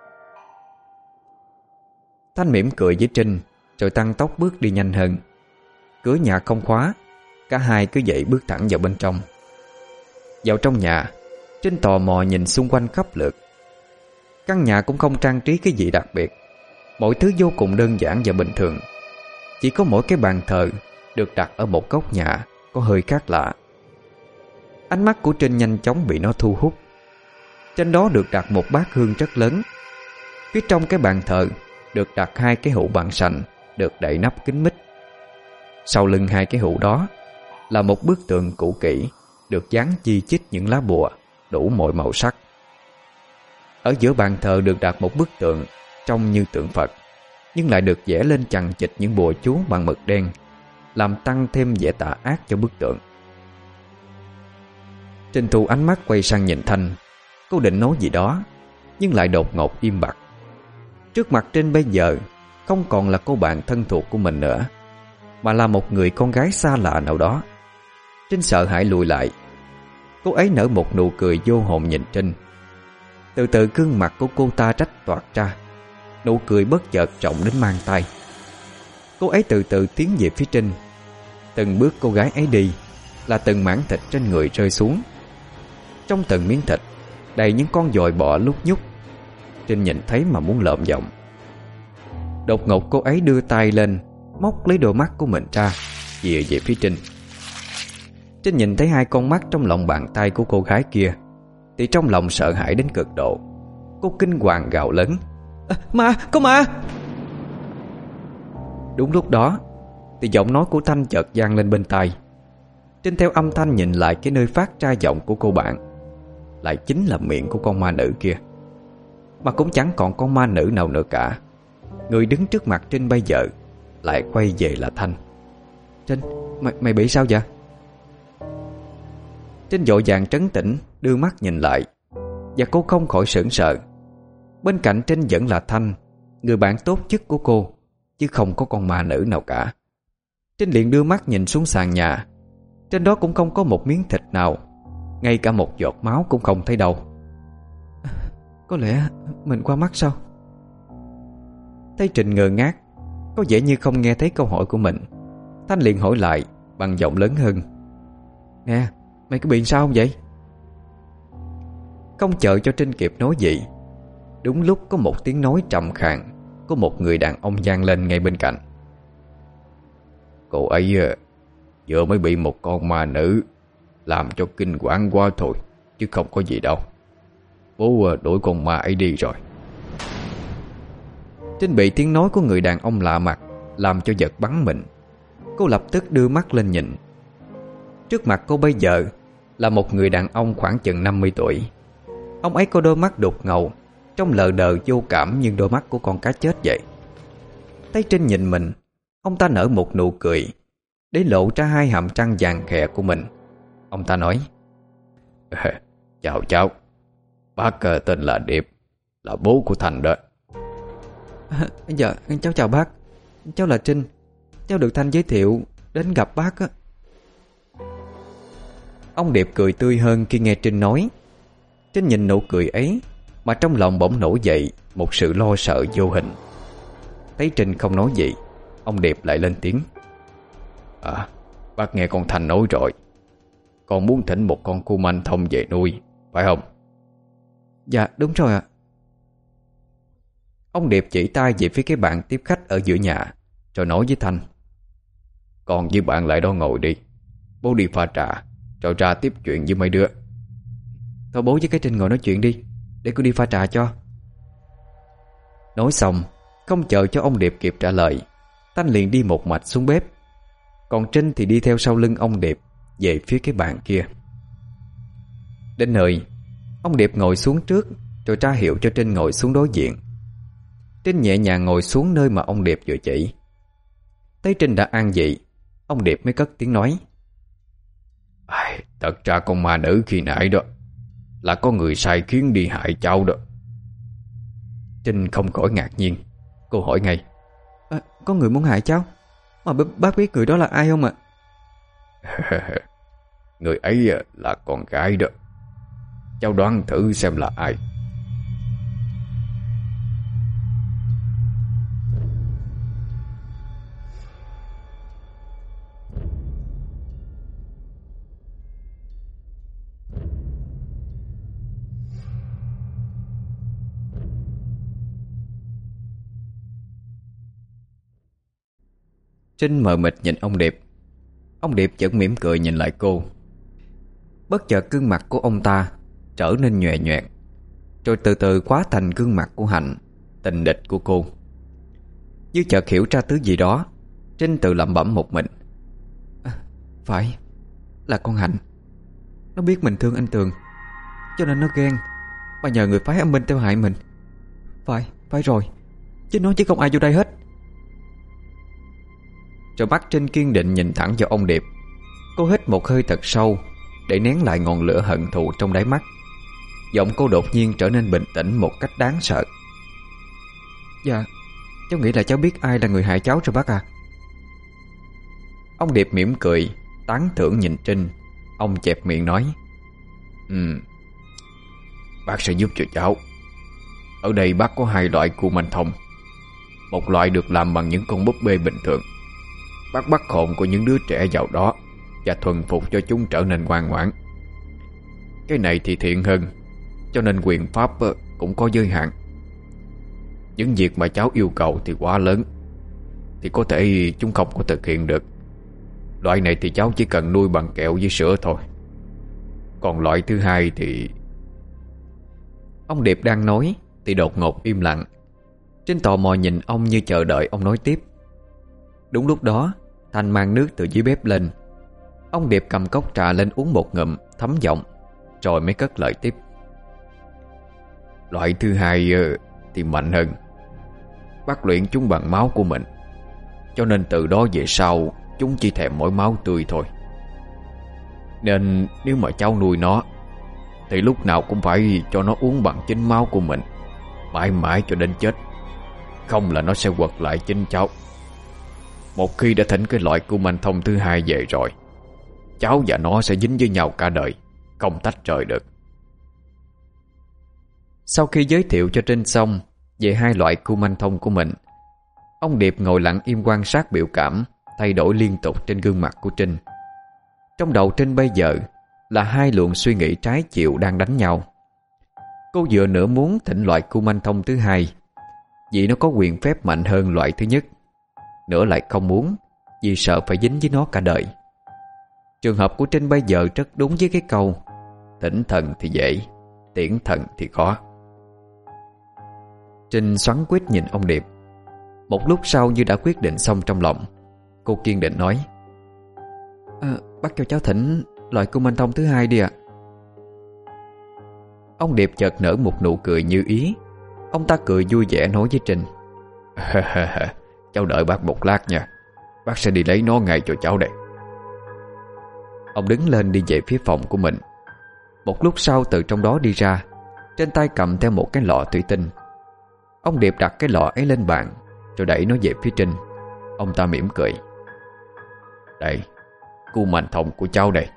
Thanh mỉm cười với Trinh rồi tăng tốc bước đi nhanh hơn. Cửa nhà không khóa, cả hai cứ vậy bước thẳng vào bên trong. Vào trong nhà, Trinh tò mò nhìn xung quanh khắp lượt. Căn nhà cũng không trang trí cái gì đặc biệt, mọi thứ vô cùng đơn giản và bình thường. Chỉ có mỗi cái bàn thờ được đặt ở một góc nhà có hơi khác lạ. Ánh mắt của Trinh nhanh chóng bị nó thu hút. Trên đó được đặt một bát hương rất lớn. Phía trong cái bàn thờ được đặt hai cái hũ bằng sành được đậy nắp kín mít. Sau lưng hai cái hũ đó là một bức tượng cũ kỹ được dán chi chít những lá bùa đủ mọi màu sắc. Ở giữa bàn thờ được đặt một bức tượng trông như tượng Phật, nhưng lại được vẽ lên chằng chịt những bùa chú bằng mực đen, làm tăng thêm vẻ tà ác cho bức tượng. Trinh thu ánh mắt quay sang nhìn Thanh. Cô định nói gì đó, nhưng lại đột ngột im bặt. Trước mặt Trinh bây giờ không còn là cô bạn thân thuộc của mình nữa, mà là một người con gái xa lạ nào đó. Trinh sợ hãi lùi lại. Cô ấy nở một nụ cười vô hồn nhìn Trinh. Từ từ gương mặt của cô ta rách toạc ra, nụ cười bất chợt rộng đến mang tay. Cô ấy từ từ tiến về phía Trinh. Từng bước cô gái ấy đi là từng mảng thịt trên người rơi xuống. Trong từng miếng thịt đầy những con dòi bọ lúc nhúc. Trinh nhìn thấy mà muốn lợm giọng. Đột ngột cô ấy đưa tay lên, móc lấy đôi mắt của mình ra, chìa về phía Trinh. Trinh nhìn thấy hai con mắt trong lòng bàn tay của cô gái kia thì trong lòng sợ hãi đến cực độ. Cô kinh hoàng gào lớn: à, Ma, có ma! Đúng lúc đó thì giọng nói của Thanh chợt vang lên bên tai. Trinh theo âm thanh nhìn lại cái nơi phát ra giọng của cô bạn. Lại chính là miệng của con ma nữ kia. Mà cũng chẳng còn con ma nữ nào nữa cả. Người đứng trước mặt Trinh bây giờ lại quay về là Thanh. Trinh, mày, mày bị sao vậy? Trinh vội vàng trấn tĩnh, đưa mắt nhìn lại. Và cô không khỏi sững sờ. Bên cạnh Trinh vẫn là Thanh, người bạn tốt nhất của cô, chứ không có con ma nữ nào cả. Trinh liền đưa mắt nhìn xuống sàn nhà. Trên đó cũng không có một miếng thịt nào, ngay cả một giọt máu cũng không thấy đâu. Có lẽ mình qua mắt sao? Thấy Trinh ngơ ngác, có vẻ như không nghe thấy câu hỏi của mình. Thanh liền hỏi lại bằng giọng lớn hơn: Nè, mày có bị sao không vậy? Không chờ cho Trinh kịp nói gì, đúng lúc có một tiếng nói trầm khàn của một người đàn ông vang lên ngay bên cạnh. Cô ấy vừa mới bị một con ma nữ làm cho kinh quản quá thôi, chứ không có gì đâu. Bố đuổi con ma ấy đi rồi. Trinh bị tiếng nói của người đàn ông lạ mặt làm cho giật bắn mình. Cô lập tức đưa mắt lên nhìn. Trước mặt cô bây giờ là một người đàn ông khoảng chừng năm mươi tuổi. Ông ấy có đôi mắt đục ngầu, trông lờ đờ vô cảm như đôi mắt của con cá chết vậy. Thấy Trinh nhìn mình, ông ta nở một nụ cười để lộ ra hai hàm răng vàng khè của mình. Ông ta nói: Chào cháu, bác tên là Điệp, là bố của Thành đó. À, dạ cháu chào bác. Cháu là Trinh. cháu được Thanh giới thiệu đến gặp bác á. Ông Điệp cười tươi hơn khi nghe Trinh nói. Trinh nhìn nụ cười ấy mà trong lòng bỗng nổi dậy một sự lo sợ vô hình. Thấy Trinh không nói gì, ông Điệp lại lên tiếng. À, bác nghe con Thành nói rồi, con muốn thỉnh một con cu manh thông về nuôi, phải không? Dạ đúng rồi ạ. Ông Điệp chỉ tay về phía cái bàn tiếp khách ở giữa nhà, rồi nói với Thanh. Con với bạn lại đó ngồi đi, bố đi pha trà, rồi ra tiếp chuyện với mấy đứa. Thôi bố với cái Trinh ngồi nói chuyện đi, để cô đi pha trà cho. Nói xong, không chờ cho ông Điệp kịp trả lời, Thanh liền đi một mạch xuống bếp. Còn Trinh thì đi theo sau lưng ông Điệp về phía cái bàn kia. Đến nơi, ông Điệp ngồi xuống trước, rồi ra hiệu cho Trinh ngồi xuống đối diện. Trinh nhẹ nhàng ngồi xuống nơi mà ông Điệp vừa chỉ. Thấy Trinh đã an vị, ông Điệp mới cất tiếng nói. À, thật ra con ma nữ khi nãy đó là có người sai khiến đi hại cháu đó. Trinh không khỏi ngạc nhiên. Cô hỏi ngay. À, có người muốn hại cháu? Mà b- bác biết người đó là ai không ạ? Người ấy là con gái đó. Cháu đoán thử xem là ai. Trinh mờ mịt nhìn ông Điệp. Ông Điệp vẫn mỉm cười nhìn lại cô. Bất chợt gương mặt của ông ta trở nên nhòe nhoẹt, rồi từ từ hóa thành gương mặt của Hạnh, tình địch của cô. Như chợt hiểu ra thứ gì đó, Trinh tự lẩm bẩm một mình. À, phải, là con Hạnh. Nó biết mình thương anh Tường, cho nên nó ghen mà nhờ người phái âm binh theo hại mình. Phải, phải rồi, chứ nó chứ không ai vô đây hết. Rồi mắt Trinh kiên định nhìn thẳng vào ông Điệp. Cô hít một hơi thật sâu để nén lại ngọn lửa hận thù trong đáy mắt. Giọng cô đột nhiên trở nên bình tĩnh một cách đáng sợ. Dạ, cháu nghĩ là cháu biết ai là người hại cháu rồi bác à. Ông Điệp mỉm cười, tán thưởng nhìn Trinh. Ông chẹp miệng nói. Ừ, bác sẽ giúp cho cháu. Ở đây bác có hai loại cu manh thông. Một loại được làm bằng những con búp bê bình thường. Bác bắt hồn của những đứa trẻ vào đó và thuần phục cho chúng trở nên ngoan ngoãn. Cái này thì thiện hơn, cho nên quyền pháp cũng có giới hạn. Những việc mà cháu yêu cầu thì quá lớn, thì có thể chúng không có thực hiện được. Loại này thì cháu chỉ cần nuôi bằng kẹo với sữa thôi. Còn loại thứ hai thì... Ông Điệp đang nói thì đột ngột im lặng. Trinh tò mò nhìn ông như chờ đợi ông nói tiếp. Đúng lúc đó, Thanh mang nước từ dưới bếp lên. Ông Điệp cầm cốc trà lên uống một ngụm thấm giọng, rồi mới cất lời tiếp. Loại thứ hai thì mạnh hơn. Bác luyện chúng bằng máu của mình, cho nên từ đó về sau chúng chỉ thèm mỗi máu tươi thôi. Nên nếu mà cháu nuôi nó thì lúc nào cũng phải cho nó uống bằng chính máu của mình, mãi mãi cho đến chết. Không là nó sẽ quật lại chính cháu. Một khi đã thỉnh cái loại cu manh thông thứ hai về rồi, cháu và nó sẽ dính với nhau cả đời, không tách rời được. Sau khi giới thiệu cho Trinh xong về hai loại cu manh thông của mình, ông Điệp ngồi lặng im quan sát biểu cảm thay đổi liên tục trên gương mặt của Trinh. Trong đầu Trinh bây giờ là hai luồng suy nghĩ trái chiều đang đánh nhau. Cô vừa nửa muốn thỉnh loại cu manh thông thứ hai vì nó có quyền phép mạnh hơn loại thứ nhất, nữa lại không muốn vì sợ phải dính với nó cả đời. Trường hợp của Trinh bây giờ rất đúng với cái câu thỉnh thần thì dễ, tiễn thần thì khó. Trinh xoắn quýt nhìn ông Điệp. Một lúc sau như đã quyết định xong trong lòng, cô kiên định nói. À, bác cho cháu thỉnh loại cu manh thông thứ hai đi ạ. Ông Điệp chợt nở một nụ cười như ý. Ông ta cười vui vẻ nói với Trinh. Cháu đợi bác một lát nha, bác sẽ đi lấy nó ngay cho cháu đây. Ông đứng lên đi về phía phòng của mình. Một lúc sau từ trong đó đi ra, trên tay cầm theo một cái lọ thủy tinh. Ông Điệp đặt cái lọ ấy lên bàn, rồi đẩy nó về phía Trinh. Ông ta mỉm cười. Đây, cu manh thông của cháu đây.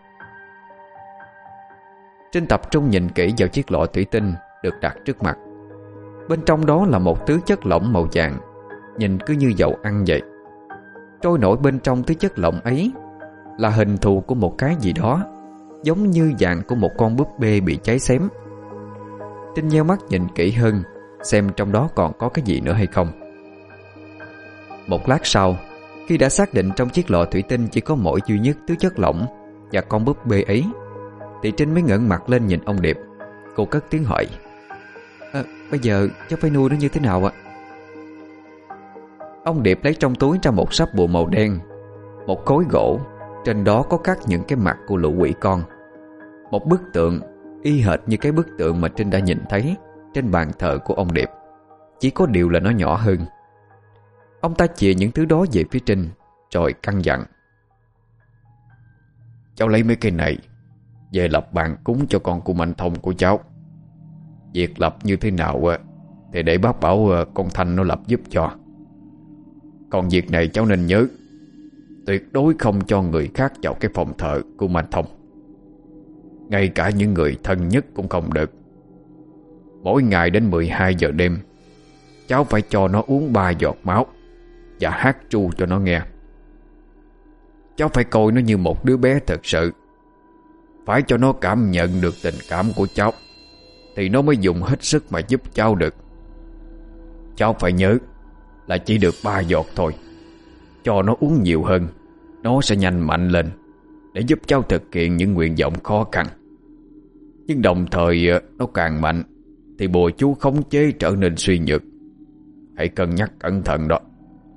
Trinh tập trung nhìn kỹ vào chiếc lọ thủy tinh được đặt trước mặt. Bên trong đó là một thứ chất lỏng màu vàng, nhìn cứ như dầu ăn vậy. Trôi nổi bên trong thứ chất lỏng ấy là hình thù của một cái gì đó, giống như dạng của một con búp bê bị cháy xém. Trinh nheo mắt nhìn kỹ hơn, xem trong đó còn có cái gì nữa hay không. Một lát sau, khi đã xác định trong chiếc lọ thủy tinh chỉ có mỗi duy nhất thứ chất lỏng và con búp bê ấy, thì Trinh mới ngẩng mặt lên nhìn ông Điệp. Cô cất tiếng hỏi: à, bây giờ cháu phải nuôi nó như thế nào ạ? Ông Điệp lấy trong túi ra một sắp bùa màu đen, một khối gỗ, trên đó có khắc những cái mặt của lũ quỷ con. Một bức tượng y hệt như cái bức tượng mà Trinh đã nhìn thấy trên bàn thờ của ông Điệp, chỉ có điều là nó nhỏ hơn. Ông ta chìa những thứ đó về phía Trinh, rồi căn dặn: cháu lấy mấy cây này về lập bàn cúng cho con cu manh thông của cháu. Việc lập như thế nào thì để bác bảo con Thanh nó lập giúp cho. Còn việc này cháu nên nhớ, tuyệt đối không cho người khác vào cái phòng thờ cu manh thông. Ngay cả những người thân nhất cũng không được. Mỗi ngày đến mười hai giờ đêm, cháu phải cho nó uống ba giọt máu và hát ru cho nó nghe. Cháu phải coi nó như một đứa bé thật sự, phải cho nó cảm nhận được tình cảm của cháu thì nó mới dùng hết sức mà giúp cháu được. Cháu phải nhớ là chỉ được ba giọt thôi. Cho nó uống nhiều hơn, nó sẽ nhanh mạnh lên để giúp cháu thực hiện những nguyện vọng khó khăn. Nhưng đồng thời nó càng mạnh thì bùa chú khống chế trở nên suy nhược. Hãy cân nhắc cẩn thận đó.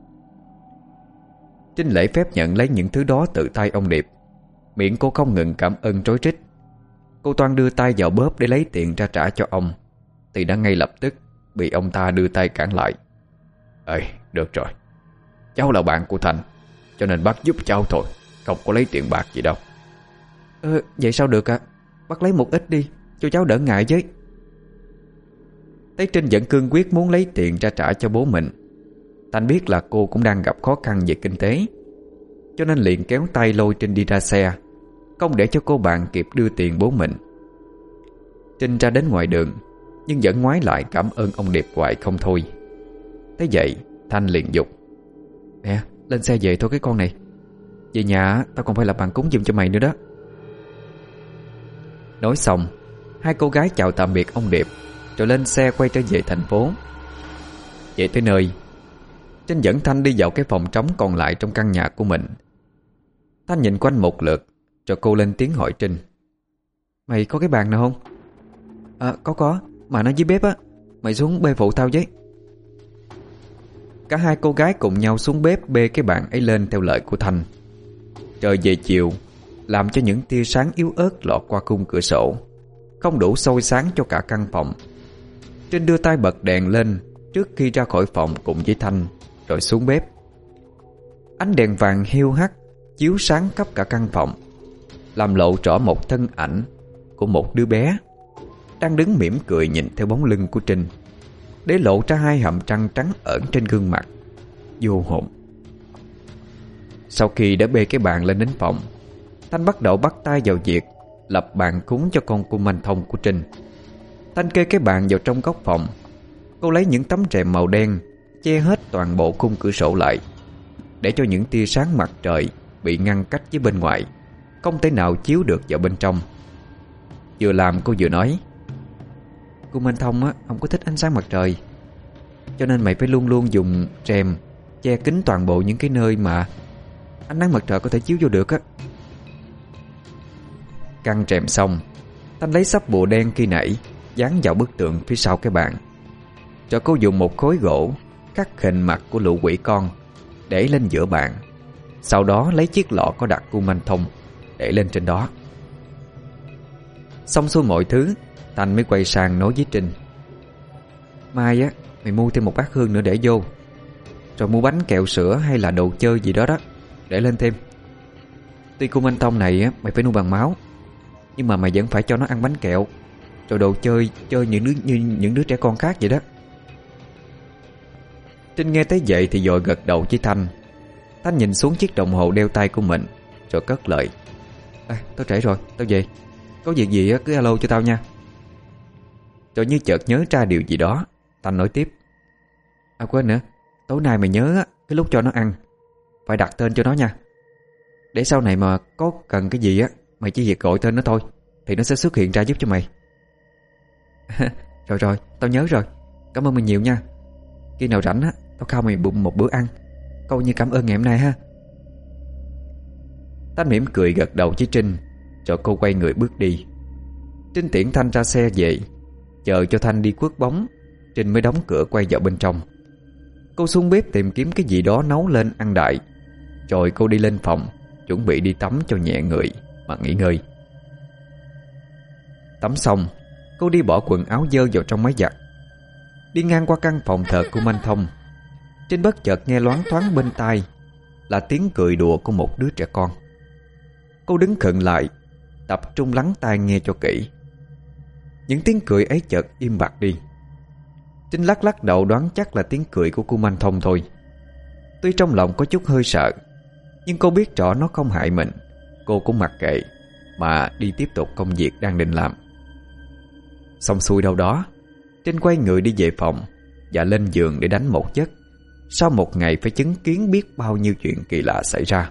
Trinh lễ phép nhận lấy những thứ đó từ tay ông Điệp. Miệng cô không ngừng cảm ơn rối rít. Cô toan đưa tay vào bóp để lấy tiền ra trả cho ông, thì đã ngay lập tức bị ông ta đưa tay cản lại. Ê, được rồi, cháu là bạn của Thành, cho nên bác giúp cháu thôi, không có lấy tiền bạc gì đâu. Ờ, vậy sao được ạ? À? Bác lấy một ít đi, cho cháu đỡ ngại với. Thấy Trinh vẫn cương quyết muốn lấy tiền ra trả cho bố mình, Thành biết là cô cũng đang gặp khó khăn về kinh tế, cho nên liền kéo tay lôi Trinh đi ra xe, không để cho cô bạn kịp đưa tiền bố mình. Trinh ra đến ngoài đường, nhưng vẫn ngoái lại cảm ơn ông Điệp hoài không thôi. Thế vậy Thanh liền dục: Nè, lên xe về thôi cái con này. Về nhà tao còn phải làm bàn cúng giùm cho mày nữa đó. Nói xong, hai cô gái chào tạm biệt ông Điệp, rồi lên xe quay trở về thành phố. Về tới nơi, Trinh dẫn Thanh đi vào cái phòng trống còn lại trong căn nhà của mình. Thanh nhìn quanh một lượt, rồi cô lên tiếng hỏi Trinh: Mày có cái bàn nào không? À, có có, mà nó dưới bếp á. Mày xuống bê phụ tao với. Cả hai cô gái cùng nhau xuống bếp bê cái bàn ấy lên theo lời của Thanh. Trời về chiều, làm cho những tia sáng yếu ớt lọt qua khung cửa sổ, không đủ soi sáng cho cả căn phòng. Trinh đưa tay bật đèn lên trước khi ra khỏi phòng cùng với Thanh, rồi xuống bếp. Ánh đèn vàng hiu hắt chiếu sáng khắp cả căn phòng, làm lộ rõ một thân ảnh của một đứa bé đang đứng mỉm cười nhìn theo bóng lưng của Trinh, để lộ ra hai hàm răng trắng ẩn trên gương mặt vô hồn. Sau khi đã bê cái bàn lên đến phòng, Thanh bắt đầu bắt tay vào việc lập bàn cúng cho con cu manh thông của Trinh. Thanh kê cái bàn vào trong góc phòng. Cô lấy những tấm rèm màu đen che hết toàn bộ khung cửa sổ lại, để cho những tia sáng mặt trời bị ngăn cách với bên ngoài, không thể nào chiếu được vào bên trong. Vừa làm cô vừa nói: Cu manh thông á, không có thích ánh sáng mặt trời, cho nên mày phải luôn luôn dùng rèm che kín toàn bộ những cái nơi mà ánh nắng mặt trời có thể chiếu vô được á. Căng rèm xong, Thanh lấy sắp bùa đen khi nãy dán vào bức tượng phía sau cái bàn, rồi cô dùng một khối gỗ khắc hình mặt của lũ quỷ con để lên giữa bàn. Sau đó lấy chiếc lọ có đặt cu manh thông để lên trên đó. Xong xuôi mọi thứ, Thanh mới quay sang nói với Trinh: Mai á, mày mua thêm một bát hương nữa để vô, rồi mua bánh kẹo sữa hay là đồ chơi gì đó đó để lên thêm. Tuy cu manh thông này á, mày phải nuôi bằng máu, nhưng mà mày vẫn phải cho nó ăn bánh kẹo, rồi đồ chơi chơi những đứa, như những đứa trẻ con khác vậy đó. Trinh nghe tới vậy thì vội gật đầu với Thanh. Thanh nhìn xuống chiếc đồng hồ đeo tay của mình rồi cất lời: à, tao trễ rồi, tao về. Có việc gì cứ alo cho tao nha. Rồi như chợt nhớ ra điều gì đó, Thanh nói tiếp: À quên nữa, tối nay mày nhớ cái lúc cho nó ăn phải đặt tên cho nó nha. Để sau này mà có cần cái gì á, mày chỉ việc gọi tên nó thôi, thì nó sẽ xuất hiện ra giúp cho mày. Rồi rồi, tao nhớ rồi. Cảm ơn mày nhiều nha. Khi nào rảnh á, tao khao mày bụng một bữa ăn, coi như cảm ơn ngày hôm nay ha. Thanh mỉm cười gật đầu với Trinh, rồi cô quay người bước đi. Trinh tiễn Thanh ra xe về. Chờ cho Thanh đi quất bóng, Trinh mới đóng cửa quay vào bên trong. Cô xuống bếp tìm kiếm cái gì đó nấu lên ăn đại. Rồi cô đi lên phòng, chuẩn bị đi tắm cho nhẹ người mà nghỉ ngơi. Tắm xong, cô đi bỏ quần áo dơ vào trong máy giặt. Đi ngang qua căn phòng thờ của Manh Thông, Trinh bất chợt nghe loáng thoáng bên tai là tiếng cười đùa của một đứa trẻ con. Cô đứng khựng lại, tập trung lắng tai nghe cho kỹ. Những tiếng cười ấy chợt im bặt đi. Trinh lắc lắc đầu đoán chắc là tiếng cười của cô Manh Thông thôi. Tuy trong lòng có chút hơi sợ, nhưng cô biết rõ nó không hại mình. Cô cũng mặc kệ mà đi tiếp tục công việc đang định làm. Xong xuôi đâu đó, Trinh quay người đi về phòng và lên giường để đánh một giấc. Sau một ngày phải chứng kiến biết bao nhiêu chuyện kỳ lạ xảy ra.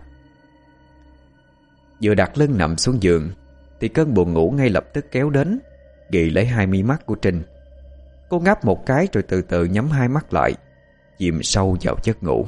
Vừa đặt lưng nằm xuống giường thì cơn buồn ngủ ngay lập tức kéo đến, ghì lấy hai mí mắt của Trinh. Cô ngáp một cái rồi từ từ nhắm hai mắt lại, chìm sâu vào giấc ngủ.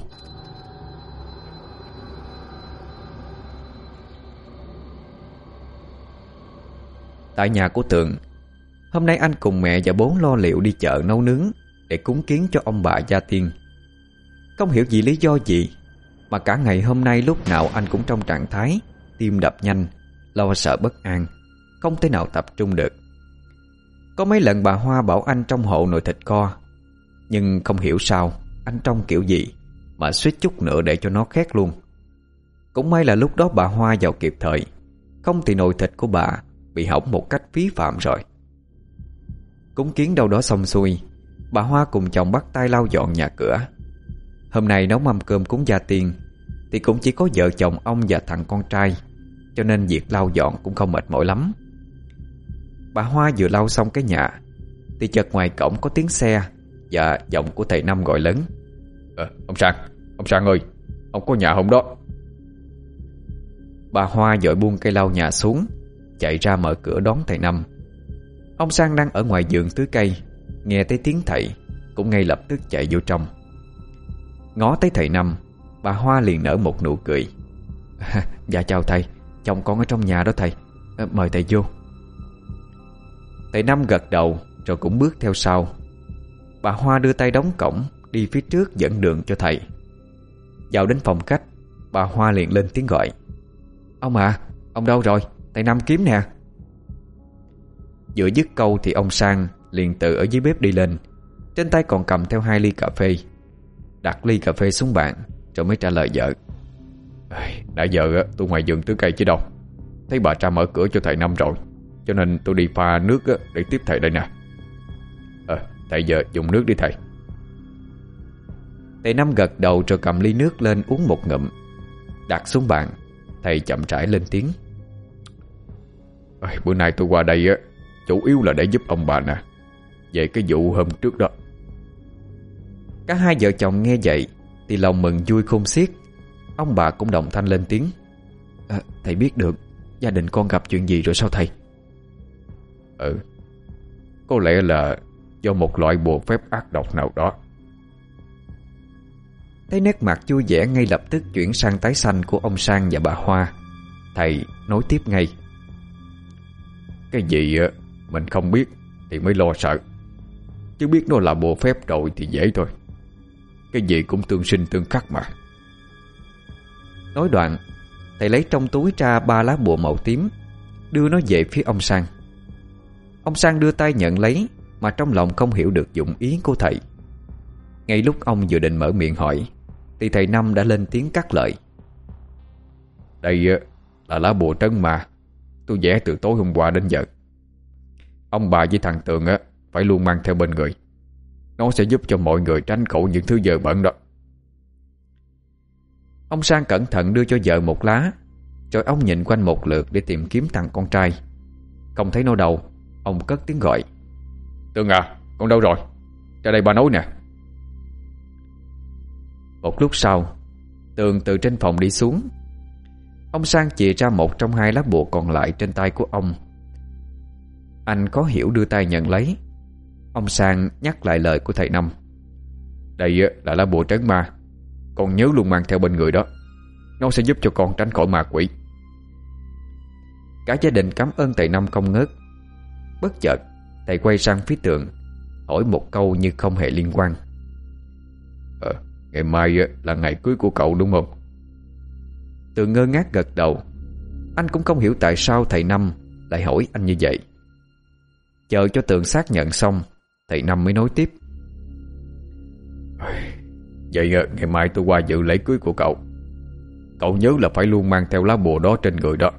Tại nhà của Tường, hôm nay anh cùng mẹ và bố lo liệu đi chợ nấu nướng để cúng kiến cho ông bà gia tiên. Không hiểu vì lý do gì mà cả ngày hôm nay lúc nào anh cũng trong trạng thái tim đập nhanh, lo sợ bất an, không thể nào tập trung được. Có mấy lần bà Hoa bảo anh trong hộ nồi thịt kho, nhưng không hiểu sao anh trông kiểu gì mà suýt chút nữa để cho nó khét luôn. Cũng may là lúc đó bà Hoa vào kịp thời, không thì nồi thịt của bà bị hỏng một cách phí phạm rồi. Cúng kiến đâu đó xong xuôi, bà Hoa cùng chồng bắt tay lau dọn nhà cửa. Hôm nay nấu mâm cơm cúng gia tiên thì cũng chỉ có vợ chồng ông và thằng con trai, cho nên việc lau dọn cũng không mệt mỏi lắm. Bà Hoa vừa lau xong cái nhà thì chợt ngoài cổng có tiếng xe và giọng của thầy Năm gọi lớn: à, Ông Sang, ông Sang ơi, ông có nhà không đó? Bà Hoa vội buông cây lau nhà xuống, chạy ra mở cửa đón thầy Năm. Ông Sang đang ở ngoài vườn tưới cây, nghe thấy tiếng thầy cũng ngay lập tức chạy vô trong. Ngó thấy thầy Năm, bà Hoa liền nở một nụ cười. Dạ chào thầy, chồng con ở trong nhà đó thầy, à, mời thầy vô. Thầy Năm gật đầu rồi cũng bước theo sau. Bà Hoa đưa tay đóng cổng, đi phía trước dẫn đường cho thầy. Vào đến phòng khách, bà Hoa liền lên tiếng gọi: Ông à, ông đâu rồi? Thầy Năm kiếm nè. Vừa dứt câu thì ông Sang liền từ ở dưới bếp đi lên, trên tay còn cầm theo hai ly cà phê. Đặt ly cà phê xuống bàn rồi mới trả lời vợ: Nãy giờ tôi ngoài vườn tưới cây chứ đâu. Thấy bà Tra mở cửa cho thầy Năm rồi, cho nên tôi đi pha nước để tiếp thầy đây nè. Ờ, thầy giờ dùng nước đi thầy. Thầy Năm gật đầu rồi cầm ly nước lên uống một ngụm. Đặt xuống bàn, thầy chậm rãi lên tiếng: Bữa nay tôi qua đây á chủ yếu là để giúp ông bà nè, về cái vụ hôm trước đó. Cả hai vợ chồng nghe vậy thì lòng mừng vui khôn xiết. Ông bà cũng đồng thanh lên tiếng: à, Thầy biết được gia đình con gặp chuyện gì rồi sao thầy? Ừ, có lẽ là do một loại bùa phép ác độc nào đó. Thấy nét mặt vui vẻ ngay lập tức chuyển sang tái xanh của ông Sang và bà Hoa, thầy nói tiếp ngay: Cái gì mình không biết thì mới lo sợ, chứ biết nó là bùa phép rồi thì dễ thôi. Cái gì cũng tương sinh tương khắc mà. Nói đoạn, thầy lấy trong túi ra ba lá bùa màu tím, đưa nó về phía ông Sang. Ông Sang đưa tay nhận lấy, mà trong lòng không hiểu được dụng ý của thầy. Ngay lúc ông vừa định mở miệng hỏi thì thầy Năm đã lên tiếng cắt lời: Đây là lá bùa trấn ma tôi vẽ từ tối hôm qua đến giờ. Ông bà với thằng Tường á phải luôn mang theo bên người. Nó sẽ giúp cho mọi người tránh khỏi những thứ dơ bẩn đó. Ông Sang cẩn thận đưa cho vợ một lá, rồi ông nhìn quanh một lượt để tìm kiếm thằng con trai. Không thấy nó đâu, ông cất tiếng gọi: Tường à, con đâu rồi? Ra đây ba nói nè. Một lúc sau, Tường từ trên phòng đi xuống. Ông Sang chìa ra một trong hai lá bùa còn lại trên tay của ông. Anh khó hiểu đưa tay nhận lấy. Ông Sang nhắc lại lời của thầy Năm: Đây là lá bùa trấn ma, con nhớ luôn mang theo bên người đó. Nó sẽ giúp cho con tránh khỏi ma quỷ. Cả gia đình cảm ơn thầy Năm không ngớt. Bất chợt thầy quay sang phía Tường, hỏi một câu như không hề liên quan: Ờ, ngày mai là ngày cưới của cậu đúng không? Tường ngơ ngác gật đầu. Anh cũng không hiểu tại sao thầy Năm lại hỏi anh như vậy. Chờ cho Tường xác nhận xong, thầy Năm mới nói tiếp: Vậy ngày mai tôi qua dự lễ cưới của cậu. Cậu nhớ là phải luôn mang theo lá bùa đó trên người đó.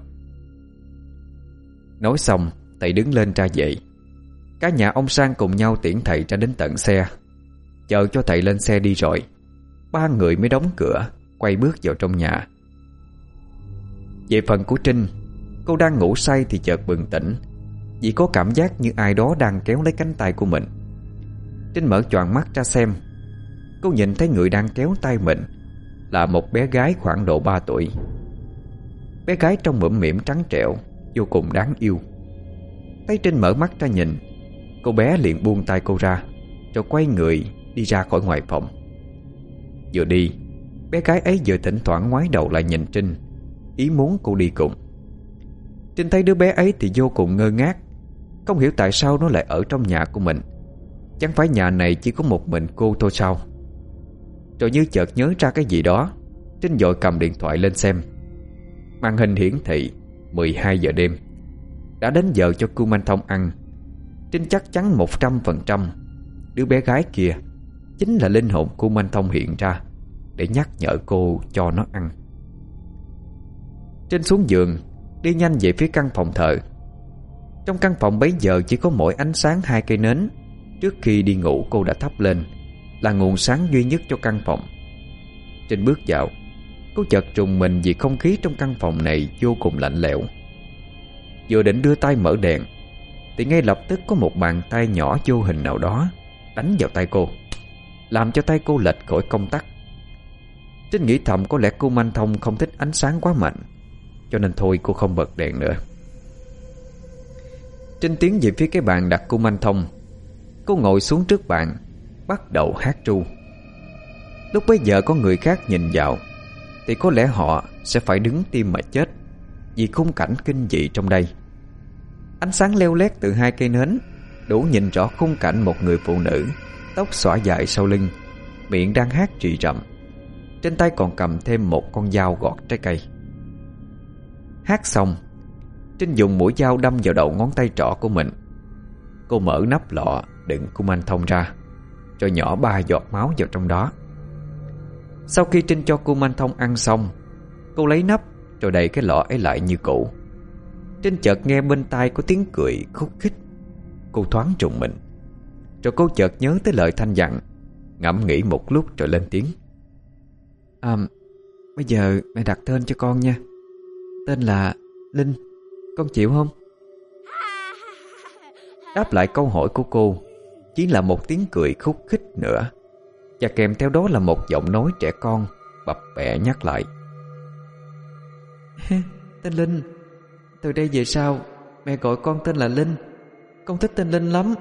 Nói xong, thầy đứng lên ra về. Cả nhà ông Sang cùng nhau tiễn thầy ra đến tận xe. Chờ cho thầy lên xe đi rồi, ba người mới đóng cửa, quay bước vào trong nhà. Về phần của Trinh, cô đang ngủ say thì chợt bừng tỉnh vì có cảm giác như ai đó đang kéo lấy cánh tay của mình. Trinh mở choàng mắt ra xem. Cô nhìn thấy người đang kéo tay mình là một bé gái khoảng độ ba tuổi. Bé gái trông mũm mĩm trắng trẻo, vô cùng đáng yêu. Thấy Trinh mở mắt ra nhìn, cô bé liền buông tay cô ra, rồi quay người đi ra khỏi ngoài phòng. Vừa đi, bé gái ấy vừa thỉnh thoảng ngoái đầu lại nhìn Trinh, ý muốn cô đi cùng. Trinh thấy đứa bé ấy thì vô cùng ngơ ngác, không hiểu tại sao nó lại ở trong nhà của mình. Chẳng phải nhà này chỉ có một mình cô thôi sao? Rồi như chợt nhớ ra cái gì đó, Trinh vội cầm điện thoại lên xem. Màn hình hiển thị mười hai giờ đêm. Đã đến giờ cho Ku Manh Thông ăn. Trinh chắc chắn một trăm phần trăm đứa bé gái kia chính là linh hồn Ku Manh Thông hiện ra để nhắc nhở cô cho nó ăn. Trinh xuống giường, đi nhanh về phía căn phòng thờ. Trong căn phòng bấy giờ chỉ có mỗi ánh sáng hai cây nến trước khi đi ngủ cô đã thắp lên, là nguồn sáng duy nhất cho căn phòng. Trinh bước vào, cô chợt trùng mình vì không khí trong căn phòng này vô cùng lạnh lẽo. Vừa định đưa tay mở đèn thì ngay lập tức có một bàn tay nhỏ vô hình nào đó đánh vào tay cô, làm cho tay cô lệch khỏi công tắc. Trinh nghĩ thầm có lẽ Ku Manh Thông không thích ánh sáng quá mạnh, cho nên thôi cô không bật đèn nữa. Trinh tiến về phía cái bàn đặt Ku Manh Thông. Cô ngồi xuống trước bàn, bắt đầu hát ru. Lúc bấy giờ có người khác nhìn vào thì có lẽ họ sẽ phải đứng tim mà chết vì khung cảnh kinh dị trong đây. Ánh sáng leo lét từ hai cây nến đủ nhìn rõ khung cảnh một người phụ nữ, tóc xõa dài sau lưng, miệng đang hát rì rầm, trên tay còn cầm thêm một con dao gọt trái cây. Hát xong, Trinh dùng mũi dao đâm vào đầu ngón tay trỏ của mình. Cô mở nắp lọ đựng Ku Manh Thông ra, rồi nhỏ ba giọt máu vào trong đó. Sau khi Trinh cho Ku Manh Thông ăn xong, cô lấy nắp rồi đậy cái lọ ấy lại như cũ. Trinh chợt nghe bên tai có tiếng cười khúc khích. Cô thoáng trùng mình, rồi cô chợt nhớ tới lời Thanh dặn, ngẫm nghĩ một lúc rồi lên tiếng: À, bây giờ mẹ đặt tên cho con nha. Tên là Linh, con chịu không? Đáp lại câu hỏi của cô chỉ là một tiếng cười khúc khích nữa, và kèm theo đó là một giọng nói trẻ con bập bẹ nhắc lại: Tên Linh, từ đây về sau mẹ gọi con tên là Linh. Con thích tên Linh lắm.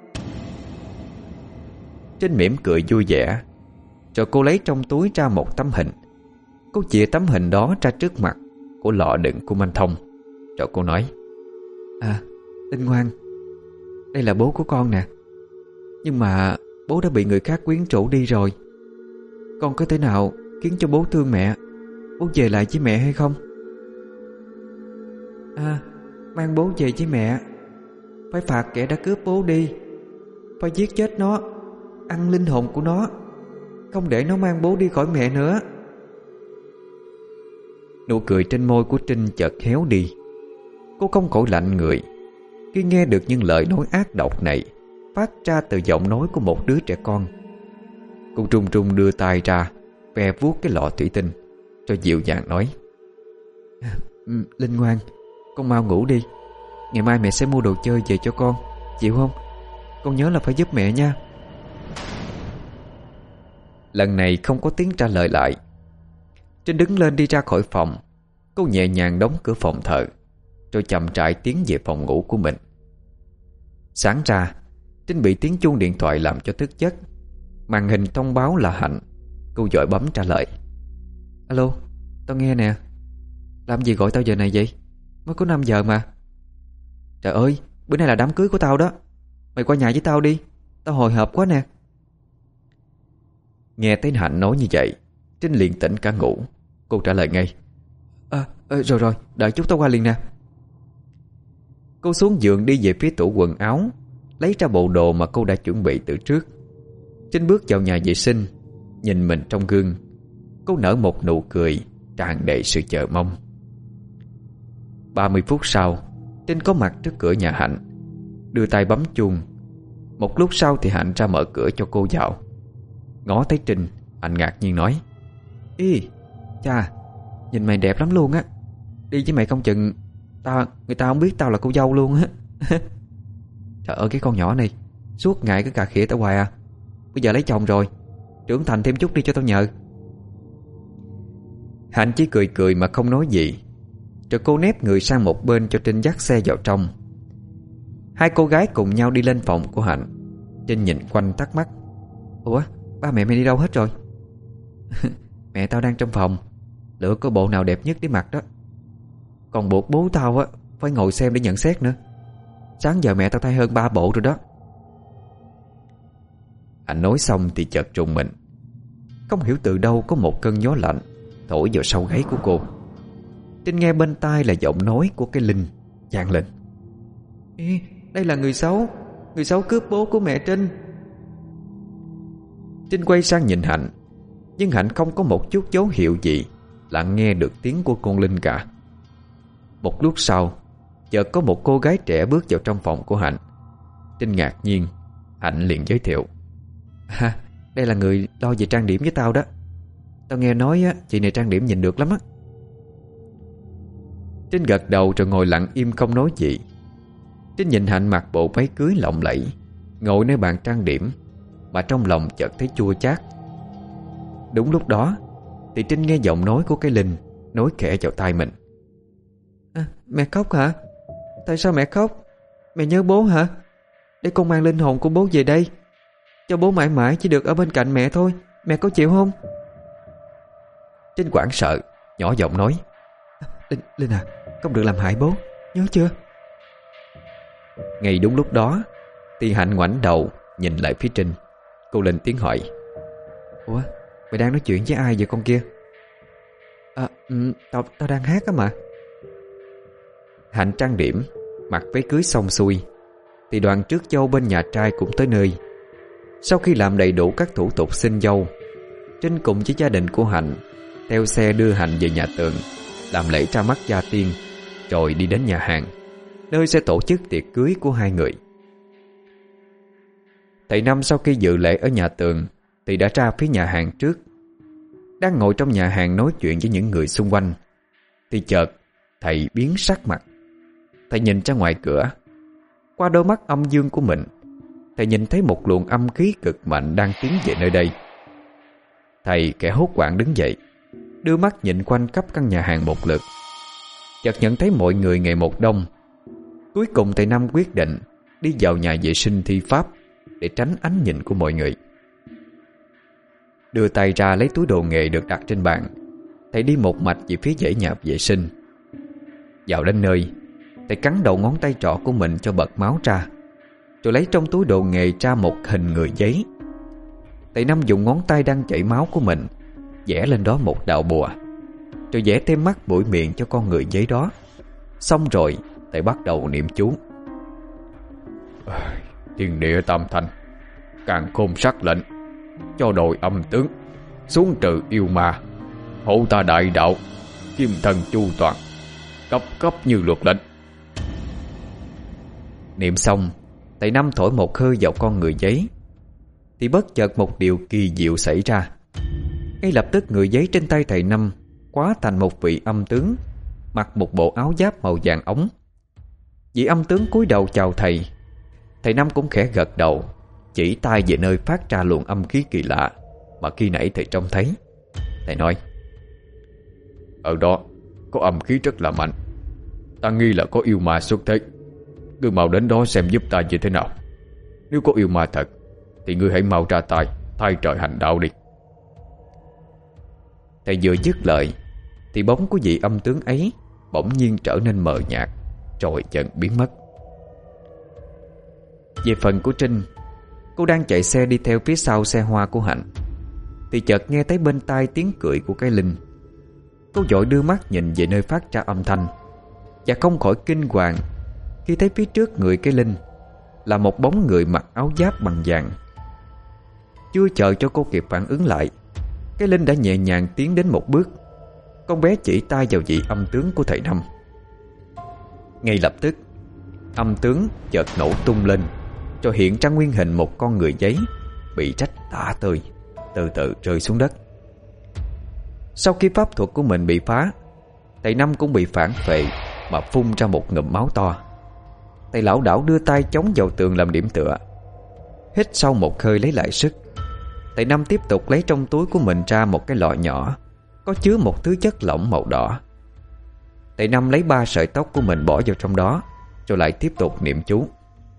Trinh mỉm cười vui vẻ, rồi cô lấy trong túi ra một tấm hình. Cô chìa tấm hình đó ra trước mặt của lọ đựng Ku Manh Thông, rồi cô nói: À, Linh ngoan, đây là bố của con nè. Nhưng mà bố đã bị người khác quyến rũ đi rồi. Con có thể nào khiến cho bố thương mẹ, bố về lại với mẹ hay không? À, mang bố về với mẹ. Phải phạt kẻ đã cướp bố đi, phải giết chết nó, ăn linh hồn của nó, không để nó mang bố đi khỏi mẹ nữa. Nụ cười trên môi của Trinh chợt héo đi. Cô không khỏi lạnh người khi nghe được những lời nói ác độc này phát ra từ giọng nói của một đứa trẻ con. Cô trung trung đưa tay ra ve vuốt cái lọ thủy tinh, rồi dịu dàng nói: Linh ngoan, con mau ngủ đi. Ngày mai mẹ sẽ mua đồ chơi về cho con, chịu không? Con nhớ là phải giúp mẹ nha. Lần này không có tiếng trả lời lại. Trinh đứng lên đi ra khỏi phòng. Cô nhẹ nhàng đóng cửa phòng thờ, rồi chậm rãi tiến về phòng ngủ của mình. Sáng ra, Trinh bị tiếng chuông điện thoại làm cho thức giấc. Màn hình thông báo là Hạnh. Cô vội bấm trả lời: Alo, tao nghe nè. Làm gì gọi tao giờ này vậy? Mới có năm giờ mà. Trời ơi, bữa nay là đám cưới của tao đó. Mày qua nhà với tao đi, tao hồi hộp quá nè. Nghe thấy Hạnh nói như vậy, Trinh liền tỉnh cả ngủ. Cô trả lời ngay: À, à rồi rồi, đợi chút tao qua liền nè. Cô xuống giường đi về phía tủ quần áo, lấy ra bộ đồ mà cô đã chuẩn bị từ trước. Trinh bước vào nhà vệ sinh, nhìn mình trong gương. Cô nở một nụ cười tràn đầy sự chờ mong. Ba mươi phút sau, Trinh có mặt trước cửa nhà Hạnh, đưa tay bấm chuông. Một lúc sau thì Hạnh ra mở cửa cho cô vào. Ngó thấy Trinh, Hạnh ngạc nhiên nói: Ý, chà, nhìn mày đẹp lắm luôn á. Đi với mày không chừng tao, người ta không biết tao là cô dâu luôn á. Trời ơi, cái con nhỏ này suốt ngày cứ cà khịa tao hoài à. Bây giờ lấy chồng rồi, trưởng thành thêm chút đi cho tao nhờ. Hạnh chỉ cười cười mà không nói gì. Rồi cô nép người sang một bên cho Trinh dắt xe vào trong. Hai cô gái cùng nhau đi lên phòng của Hạnh. Trinh nhìn quanh thắc mắc: Ủa, ba mẹ mày đi đâu hết rồi? Mẹ tao đang trong phòng, lựa có bộ nào đẹp nhất để mặc đó. Còn buộc bố tao á phải ngồi xem để nhận xét nữa. Sáng giờ mẹ tao thay hơn ba bộ rồi đó. Anh nói xong thì chợt trùng mình. Không hiểu từ đâu có một cơn gió lạnh thổi vào sau gáy của cô. Trinh nghe bên tai là giọng nói của cái Linh vang lên: Ê, đây là người xấu. Người xấu cướp bố của mẹ Trinh. Trinh quay sang nhìn Hạnh, nhưng Hạnh không có một chút dấu hiệu gì là nghe được tiếng của con Linh cả. Một lúc sau, chợt có một cô gái trẻ bước vào trong phòng của Hạnh. Trinh ngạc nhiên. Hạnh liền giới thiệu: Ha, đây là người lo về trang điểm với tao đó. Tao nghe nói á, chị này trang điểm nhìn được lắm á. Trinh gật đầu rồi ngồi lặng im không nói gì. Trinh nhìn Hạnh mặc bộ váy cưới lộng lẫy, ngồi nơi bàn trang điểm, mà trong lòng chợt thấy chua chát. Đúng lúc đó thì Trinh nghe giọng nói của cái Linh nói khẽ vào tai mình: À, mẹ khóc hả? Tại sao mẹ khóc? Mẹ nhớ bố hả? Để con mang linh hồn của bố về đây, cho bố mãi mãi chỉ được ở bên cạnh mẹ thôi. Mẹ có chịu không? Trinh hoảng sợ, nhỏ giọng nói: Linh, Linh à, không được làm hại bố, nhớ chưa? Ngay đúng lúc đó thì Hạnh ngoảnh đầu nhìn lại phía Trinh. Cô lên tiếng hỏi: Ủa, mày đang nói chuyện với ai vậy con kia? À, ừ, tao, tao đang hát á mà. Hạnh trang điểm, mặc váy cưới xong xuôi thì đoàn trước dâu bên nhà trai cũng tới nơi. Sau khi làm đầy đủ các thủ tục xin dâu, Trinh cùng với gia đình của Hạnh theo xe đưa Hạnh về nhà Tường làm lễ ra mắt gia tiên, rồi đi đến nhà hàng nơi sẽ tổ chức tiệc cưới của hai người. Thầy Năm sau khi dự lễ ở nhà Tường thì đã ra phía nhà hàng trước. Đang ngồi trong nhà hàng nói chuyện với những người xung quanh thì chợt thầy biến sắc mặt. Thầy nhìn ra ngoài cửa. Qua đôi mắt âm dương của mình, thầy nhìn thấy một luồng âm khí cực mạnh đang tiến về nơi đây. Thầy kẻ hốt hoảng đứng dậy, đưa mắt nhìn quanh khắp căn nhà hàng một lượt. Chợt nhận thấy mọi người ngày một đông. Cuối cùng thầy Năm quyết định đi vào nhà vệ sinh thi pháp để tránh ánh nhìn của mọi người. Đưa tay ra lấy túi đồ nghề được đặt trên bàn, thầy đi một mạch về phía dãy nhà vệ sinh. Vào đến nơi, thầy cắn đầu ngón tay trỏ của mình cho bật máu ra, rồi lấy trong túi đồ nghề ra một hình người giấy. Thầy Năm dùng ngón tay đang chảy máu của mình vẽ lên đó một đạo bùa, rồi vẽ thêm mắt mũi miệng cho con người giấy đó. Xong rồi thầy bắt đầu niệm chú: Thiên địa tam thanh, càn khôn sắc lệnh, cho đội âm tướng xuống trừ yêu ma, hộ ta đại đạo, kim thần chu toàn, cấp cấp như luật lệnh. Niệm xong, thầy Năm thổi một hơi vào con người giấy thì bất chợt một điều kỳ diệu xảy ra. Ngay lập tức người giấy trên tay thầy Năm hóa thành một vị âm tướng, mặc một bộ áo giáp màu vàng ống. Vị âm tướng cúi đầu chào thầy. Thầy Năm cũng khẽ gật đầu, chỉ tay về nơi phát ra luồng âm khí kỳ lạ mà khi nãy thầy trông thấy. Thầy nói: Ở đó có âm khí rất là mạnh, ta nghi là có yêu ma xuất thế. Ngươi mau đến đó xem giúp ta như thế nào. Nếu có yêu ma thật thì ngươi hãy mau ra tay, thay trời hành đạo đi. Thầy vừa dứt lời thì bóng của vị âm tướng ấy bỗng nhiên trở nên mờ nhạt, rồi dần biến mất. Về phần của Trinh, cô đang chạy xe đi theo phía sau xe hoa của Hạnh thì chợt nghe thấy bên tai tiếng cười của cái Linh. Cô vội đưa mắt nhìn về nơi phát ra âm thanh, và không khỏi kinh hoàng khi thấy phía trước người cái Linh là một bóng người mặc áo giáp bằng vàng. Chưa chờ cho cô kịp phản ứng lại, cái Linh đã nhẹ nhàng tiến đến một bước. Con bé chỉ tay vào vị âm tướng của thầy Năm. Ngay lập tức, âm tướng chợt nổ tung lên, rồi hiện ra nguyên hình một con người giấy bị rách tả tơi, từ từ rơi xuống đất. Sau khi pháp thuật của mình bị phá, thầy Năm cũng bị phản phệ mà phun ra một ngụm máu to. Thầy lảo đảo đưa tay chống vào tường làm điểm tựa. Hít sâu một hơi lấy lại sức, thầy Năm tiếp tục lấy trong túi của mình ra một cái lọ nhỏ có chứa một thứ chất lỏng màu đỏ. Thầy Năm lấy ba sợi tóc của mình bỏ vào trong đó, rồi lại tiếp tục niệm chú.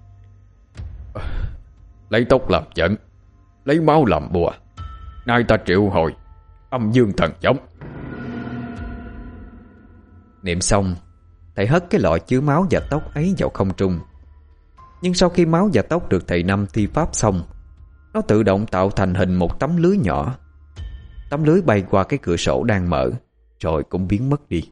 Lấy tóc làm dẫn, lấy máu làm bùa, nay ta triệu hồi âm dương thần giống. Niệm xong, thầy hất cái lọ chứa máu và tóc ấy vào không trung. Nhưng sau khi máu và tóc được thầy Năm thi pháp xong, nó tự động tạo thành hình một tấm lưới nhỏ. Tấm lưới bay qua cái cửa sổ đang mở, rồi cũng biến mất đi.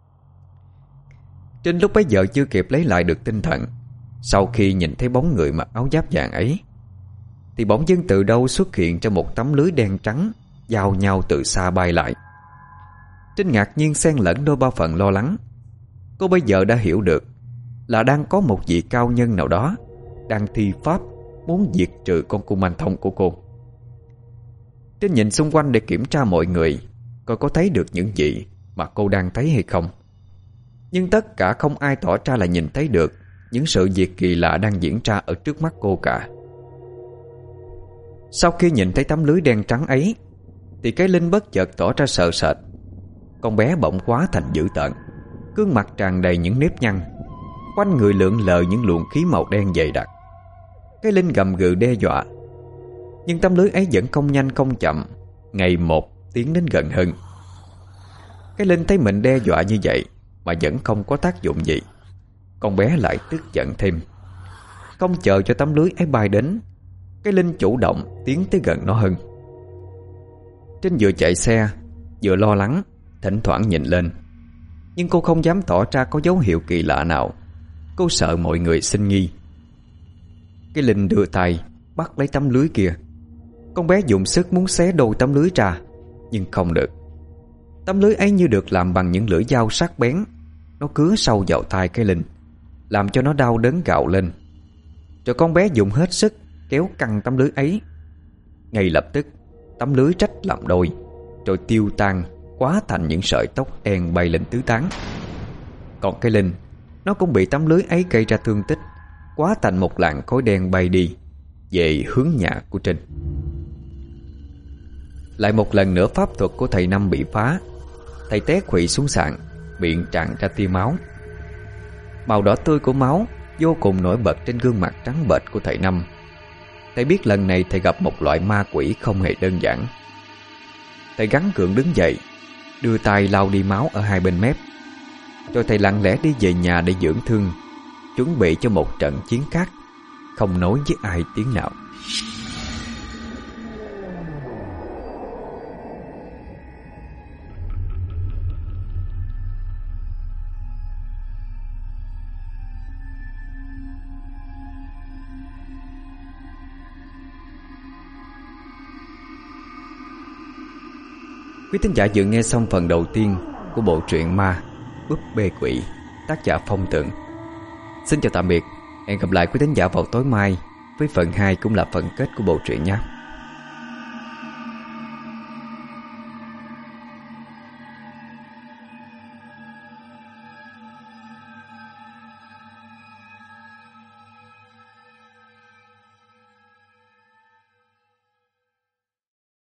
Trinh lúc bấy giờ chưa kịp lấy lại được tinh thần. Sau khi nhìn thấy bóng người mặc áo giáp vàng ấy, thì bỗng dưng từ đâu xuất hiện trong một tấm lưới đen trắng, giao nhau từ xa bay lại. Trinh ngạc nhiên xen lẫn đôi ba phần lo lắng. Cô bây giờ đã hiểu được là đang có một vị cao nhân nào đó đang thi pháp muốn diệt trừ con cung manh thông của cô. Trinh nhìn xung quanh để kiểm tra mọi người coi có thấy được những gì mà cô đang thấy hay không. Nhưng tất cả không ai tỏ ra là nhìn thấy được những sự việc kỳ lạ đang diễn ra ở trước mắt cô cả. Sau khi nhìn thấy tấm lưới đen trắng ấy, thì cái Linh bất chợt tỏ ra sợ sệt. Con bé bỗng hóa thành dữ tợn, gương mặt tràn đầy những nếp nhăn, quanh người lượn lờ những luồng khí màu đen dày đặc. Cái Linh gầm gừ đe dọa, nhưng tấm lưới ấy vẫn không nhanh không chậm, ngày một tiến đến gần hơn. Cái Linh thấy mình đe dọa như vậy mà vẫn không có tác dụng gì. Con bé lại tức giận thêm. Không chờ cho tấm lưới ấy bay đến, cái Linh chủ động tiến tới gần nó hơn. Trinh vừa chạy xe vừa lo lắng, thỉnh thoảng nhìn lên, nhưng cô không dám tỏ ra có dấu hiệu kỳ lạ nào. Cô sợ mọi người sinh nghi. Cái Linh đưa tay bắt lấy tấm lưới kia. Con bé dùng sức muốn xé đôi tấm lưới ra, nhưng không được. Tấm lưới ấy như được làm bằng những lưỡi dao sắc bén. Nó cứa sâu vào tai cái Linh, làm cho nó đau đớn gào lên. Rồi con bé dùng hết sức kéo căng tấm lưới ấy. Ngay lập tức tấm lưới rách làm đôi, rồi tiêu tan, hóa thành những sợi tóc đen bay lên tứ tán. Còn cái Linh, nó cũng bị tấm lưới ấy gây ra thương tích, hóa thành một làn khói đen bay đi về hướng nhà của Trinh. Lại một lần nữa pháp thuật của thầy Năm bị phá. Thầy té khuỵu xuống sàn, miệng tràn ra tia máu. Màu đỏ tươi của máu vô cùng nổi bật trên gương mặt trắng bệch của thầy Năm. Thầy biết lần này thầy gặp một loại ma quỷ không hề đơn giản. Thầy gắng gượng đứng dậy, đưa tay lau đi máu ở hai bên mép. Rồi thầy lặng lẽ đi về nhà để dưỡng thương, chuẩn bị cho một trận chiến khác, không nói với ai tiếng nào. Quý thính giả vừa nghe xong phần đầu tiên của bộ truyện Ma Búp Bê Quỷ, tác giả Phong Tượng. Xin chào tạm biệt, hẹn gặp lại quý thính giả vào tối mai với phần hai cũng là phần kết của bộ truyện nhé.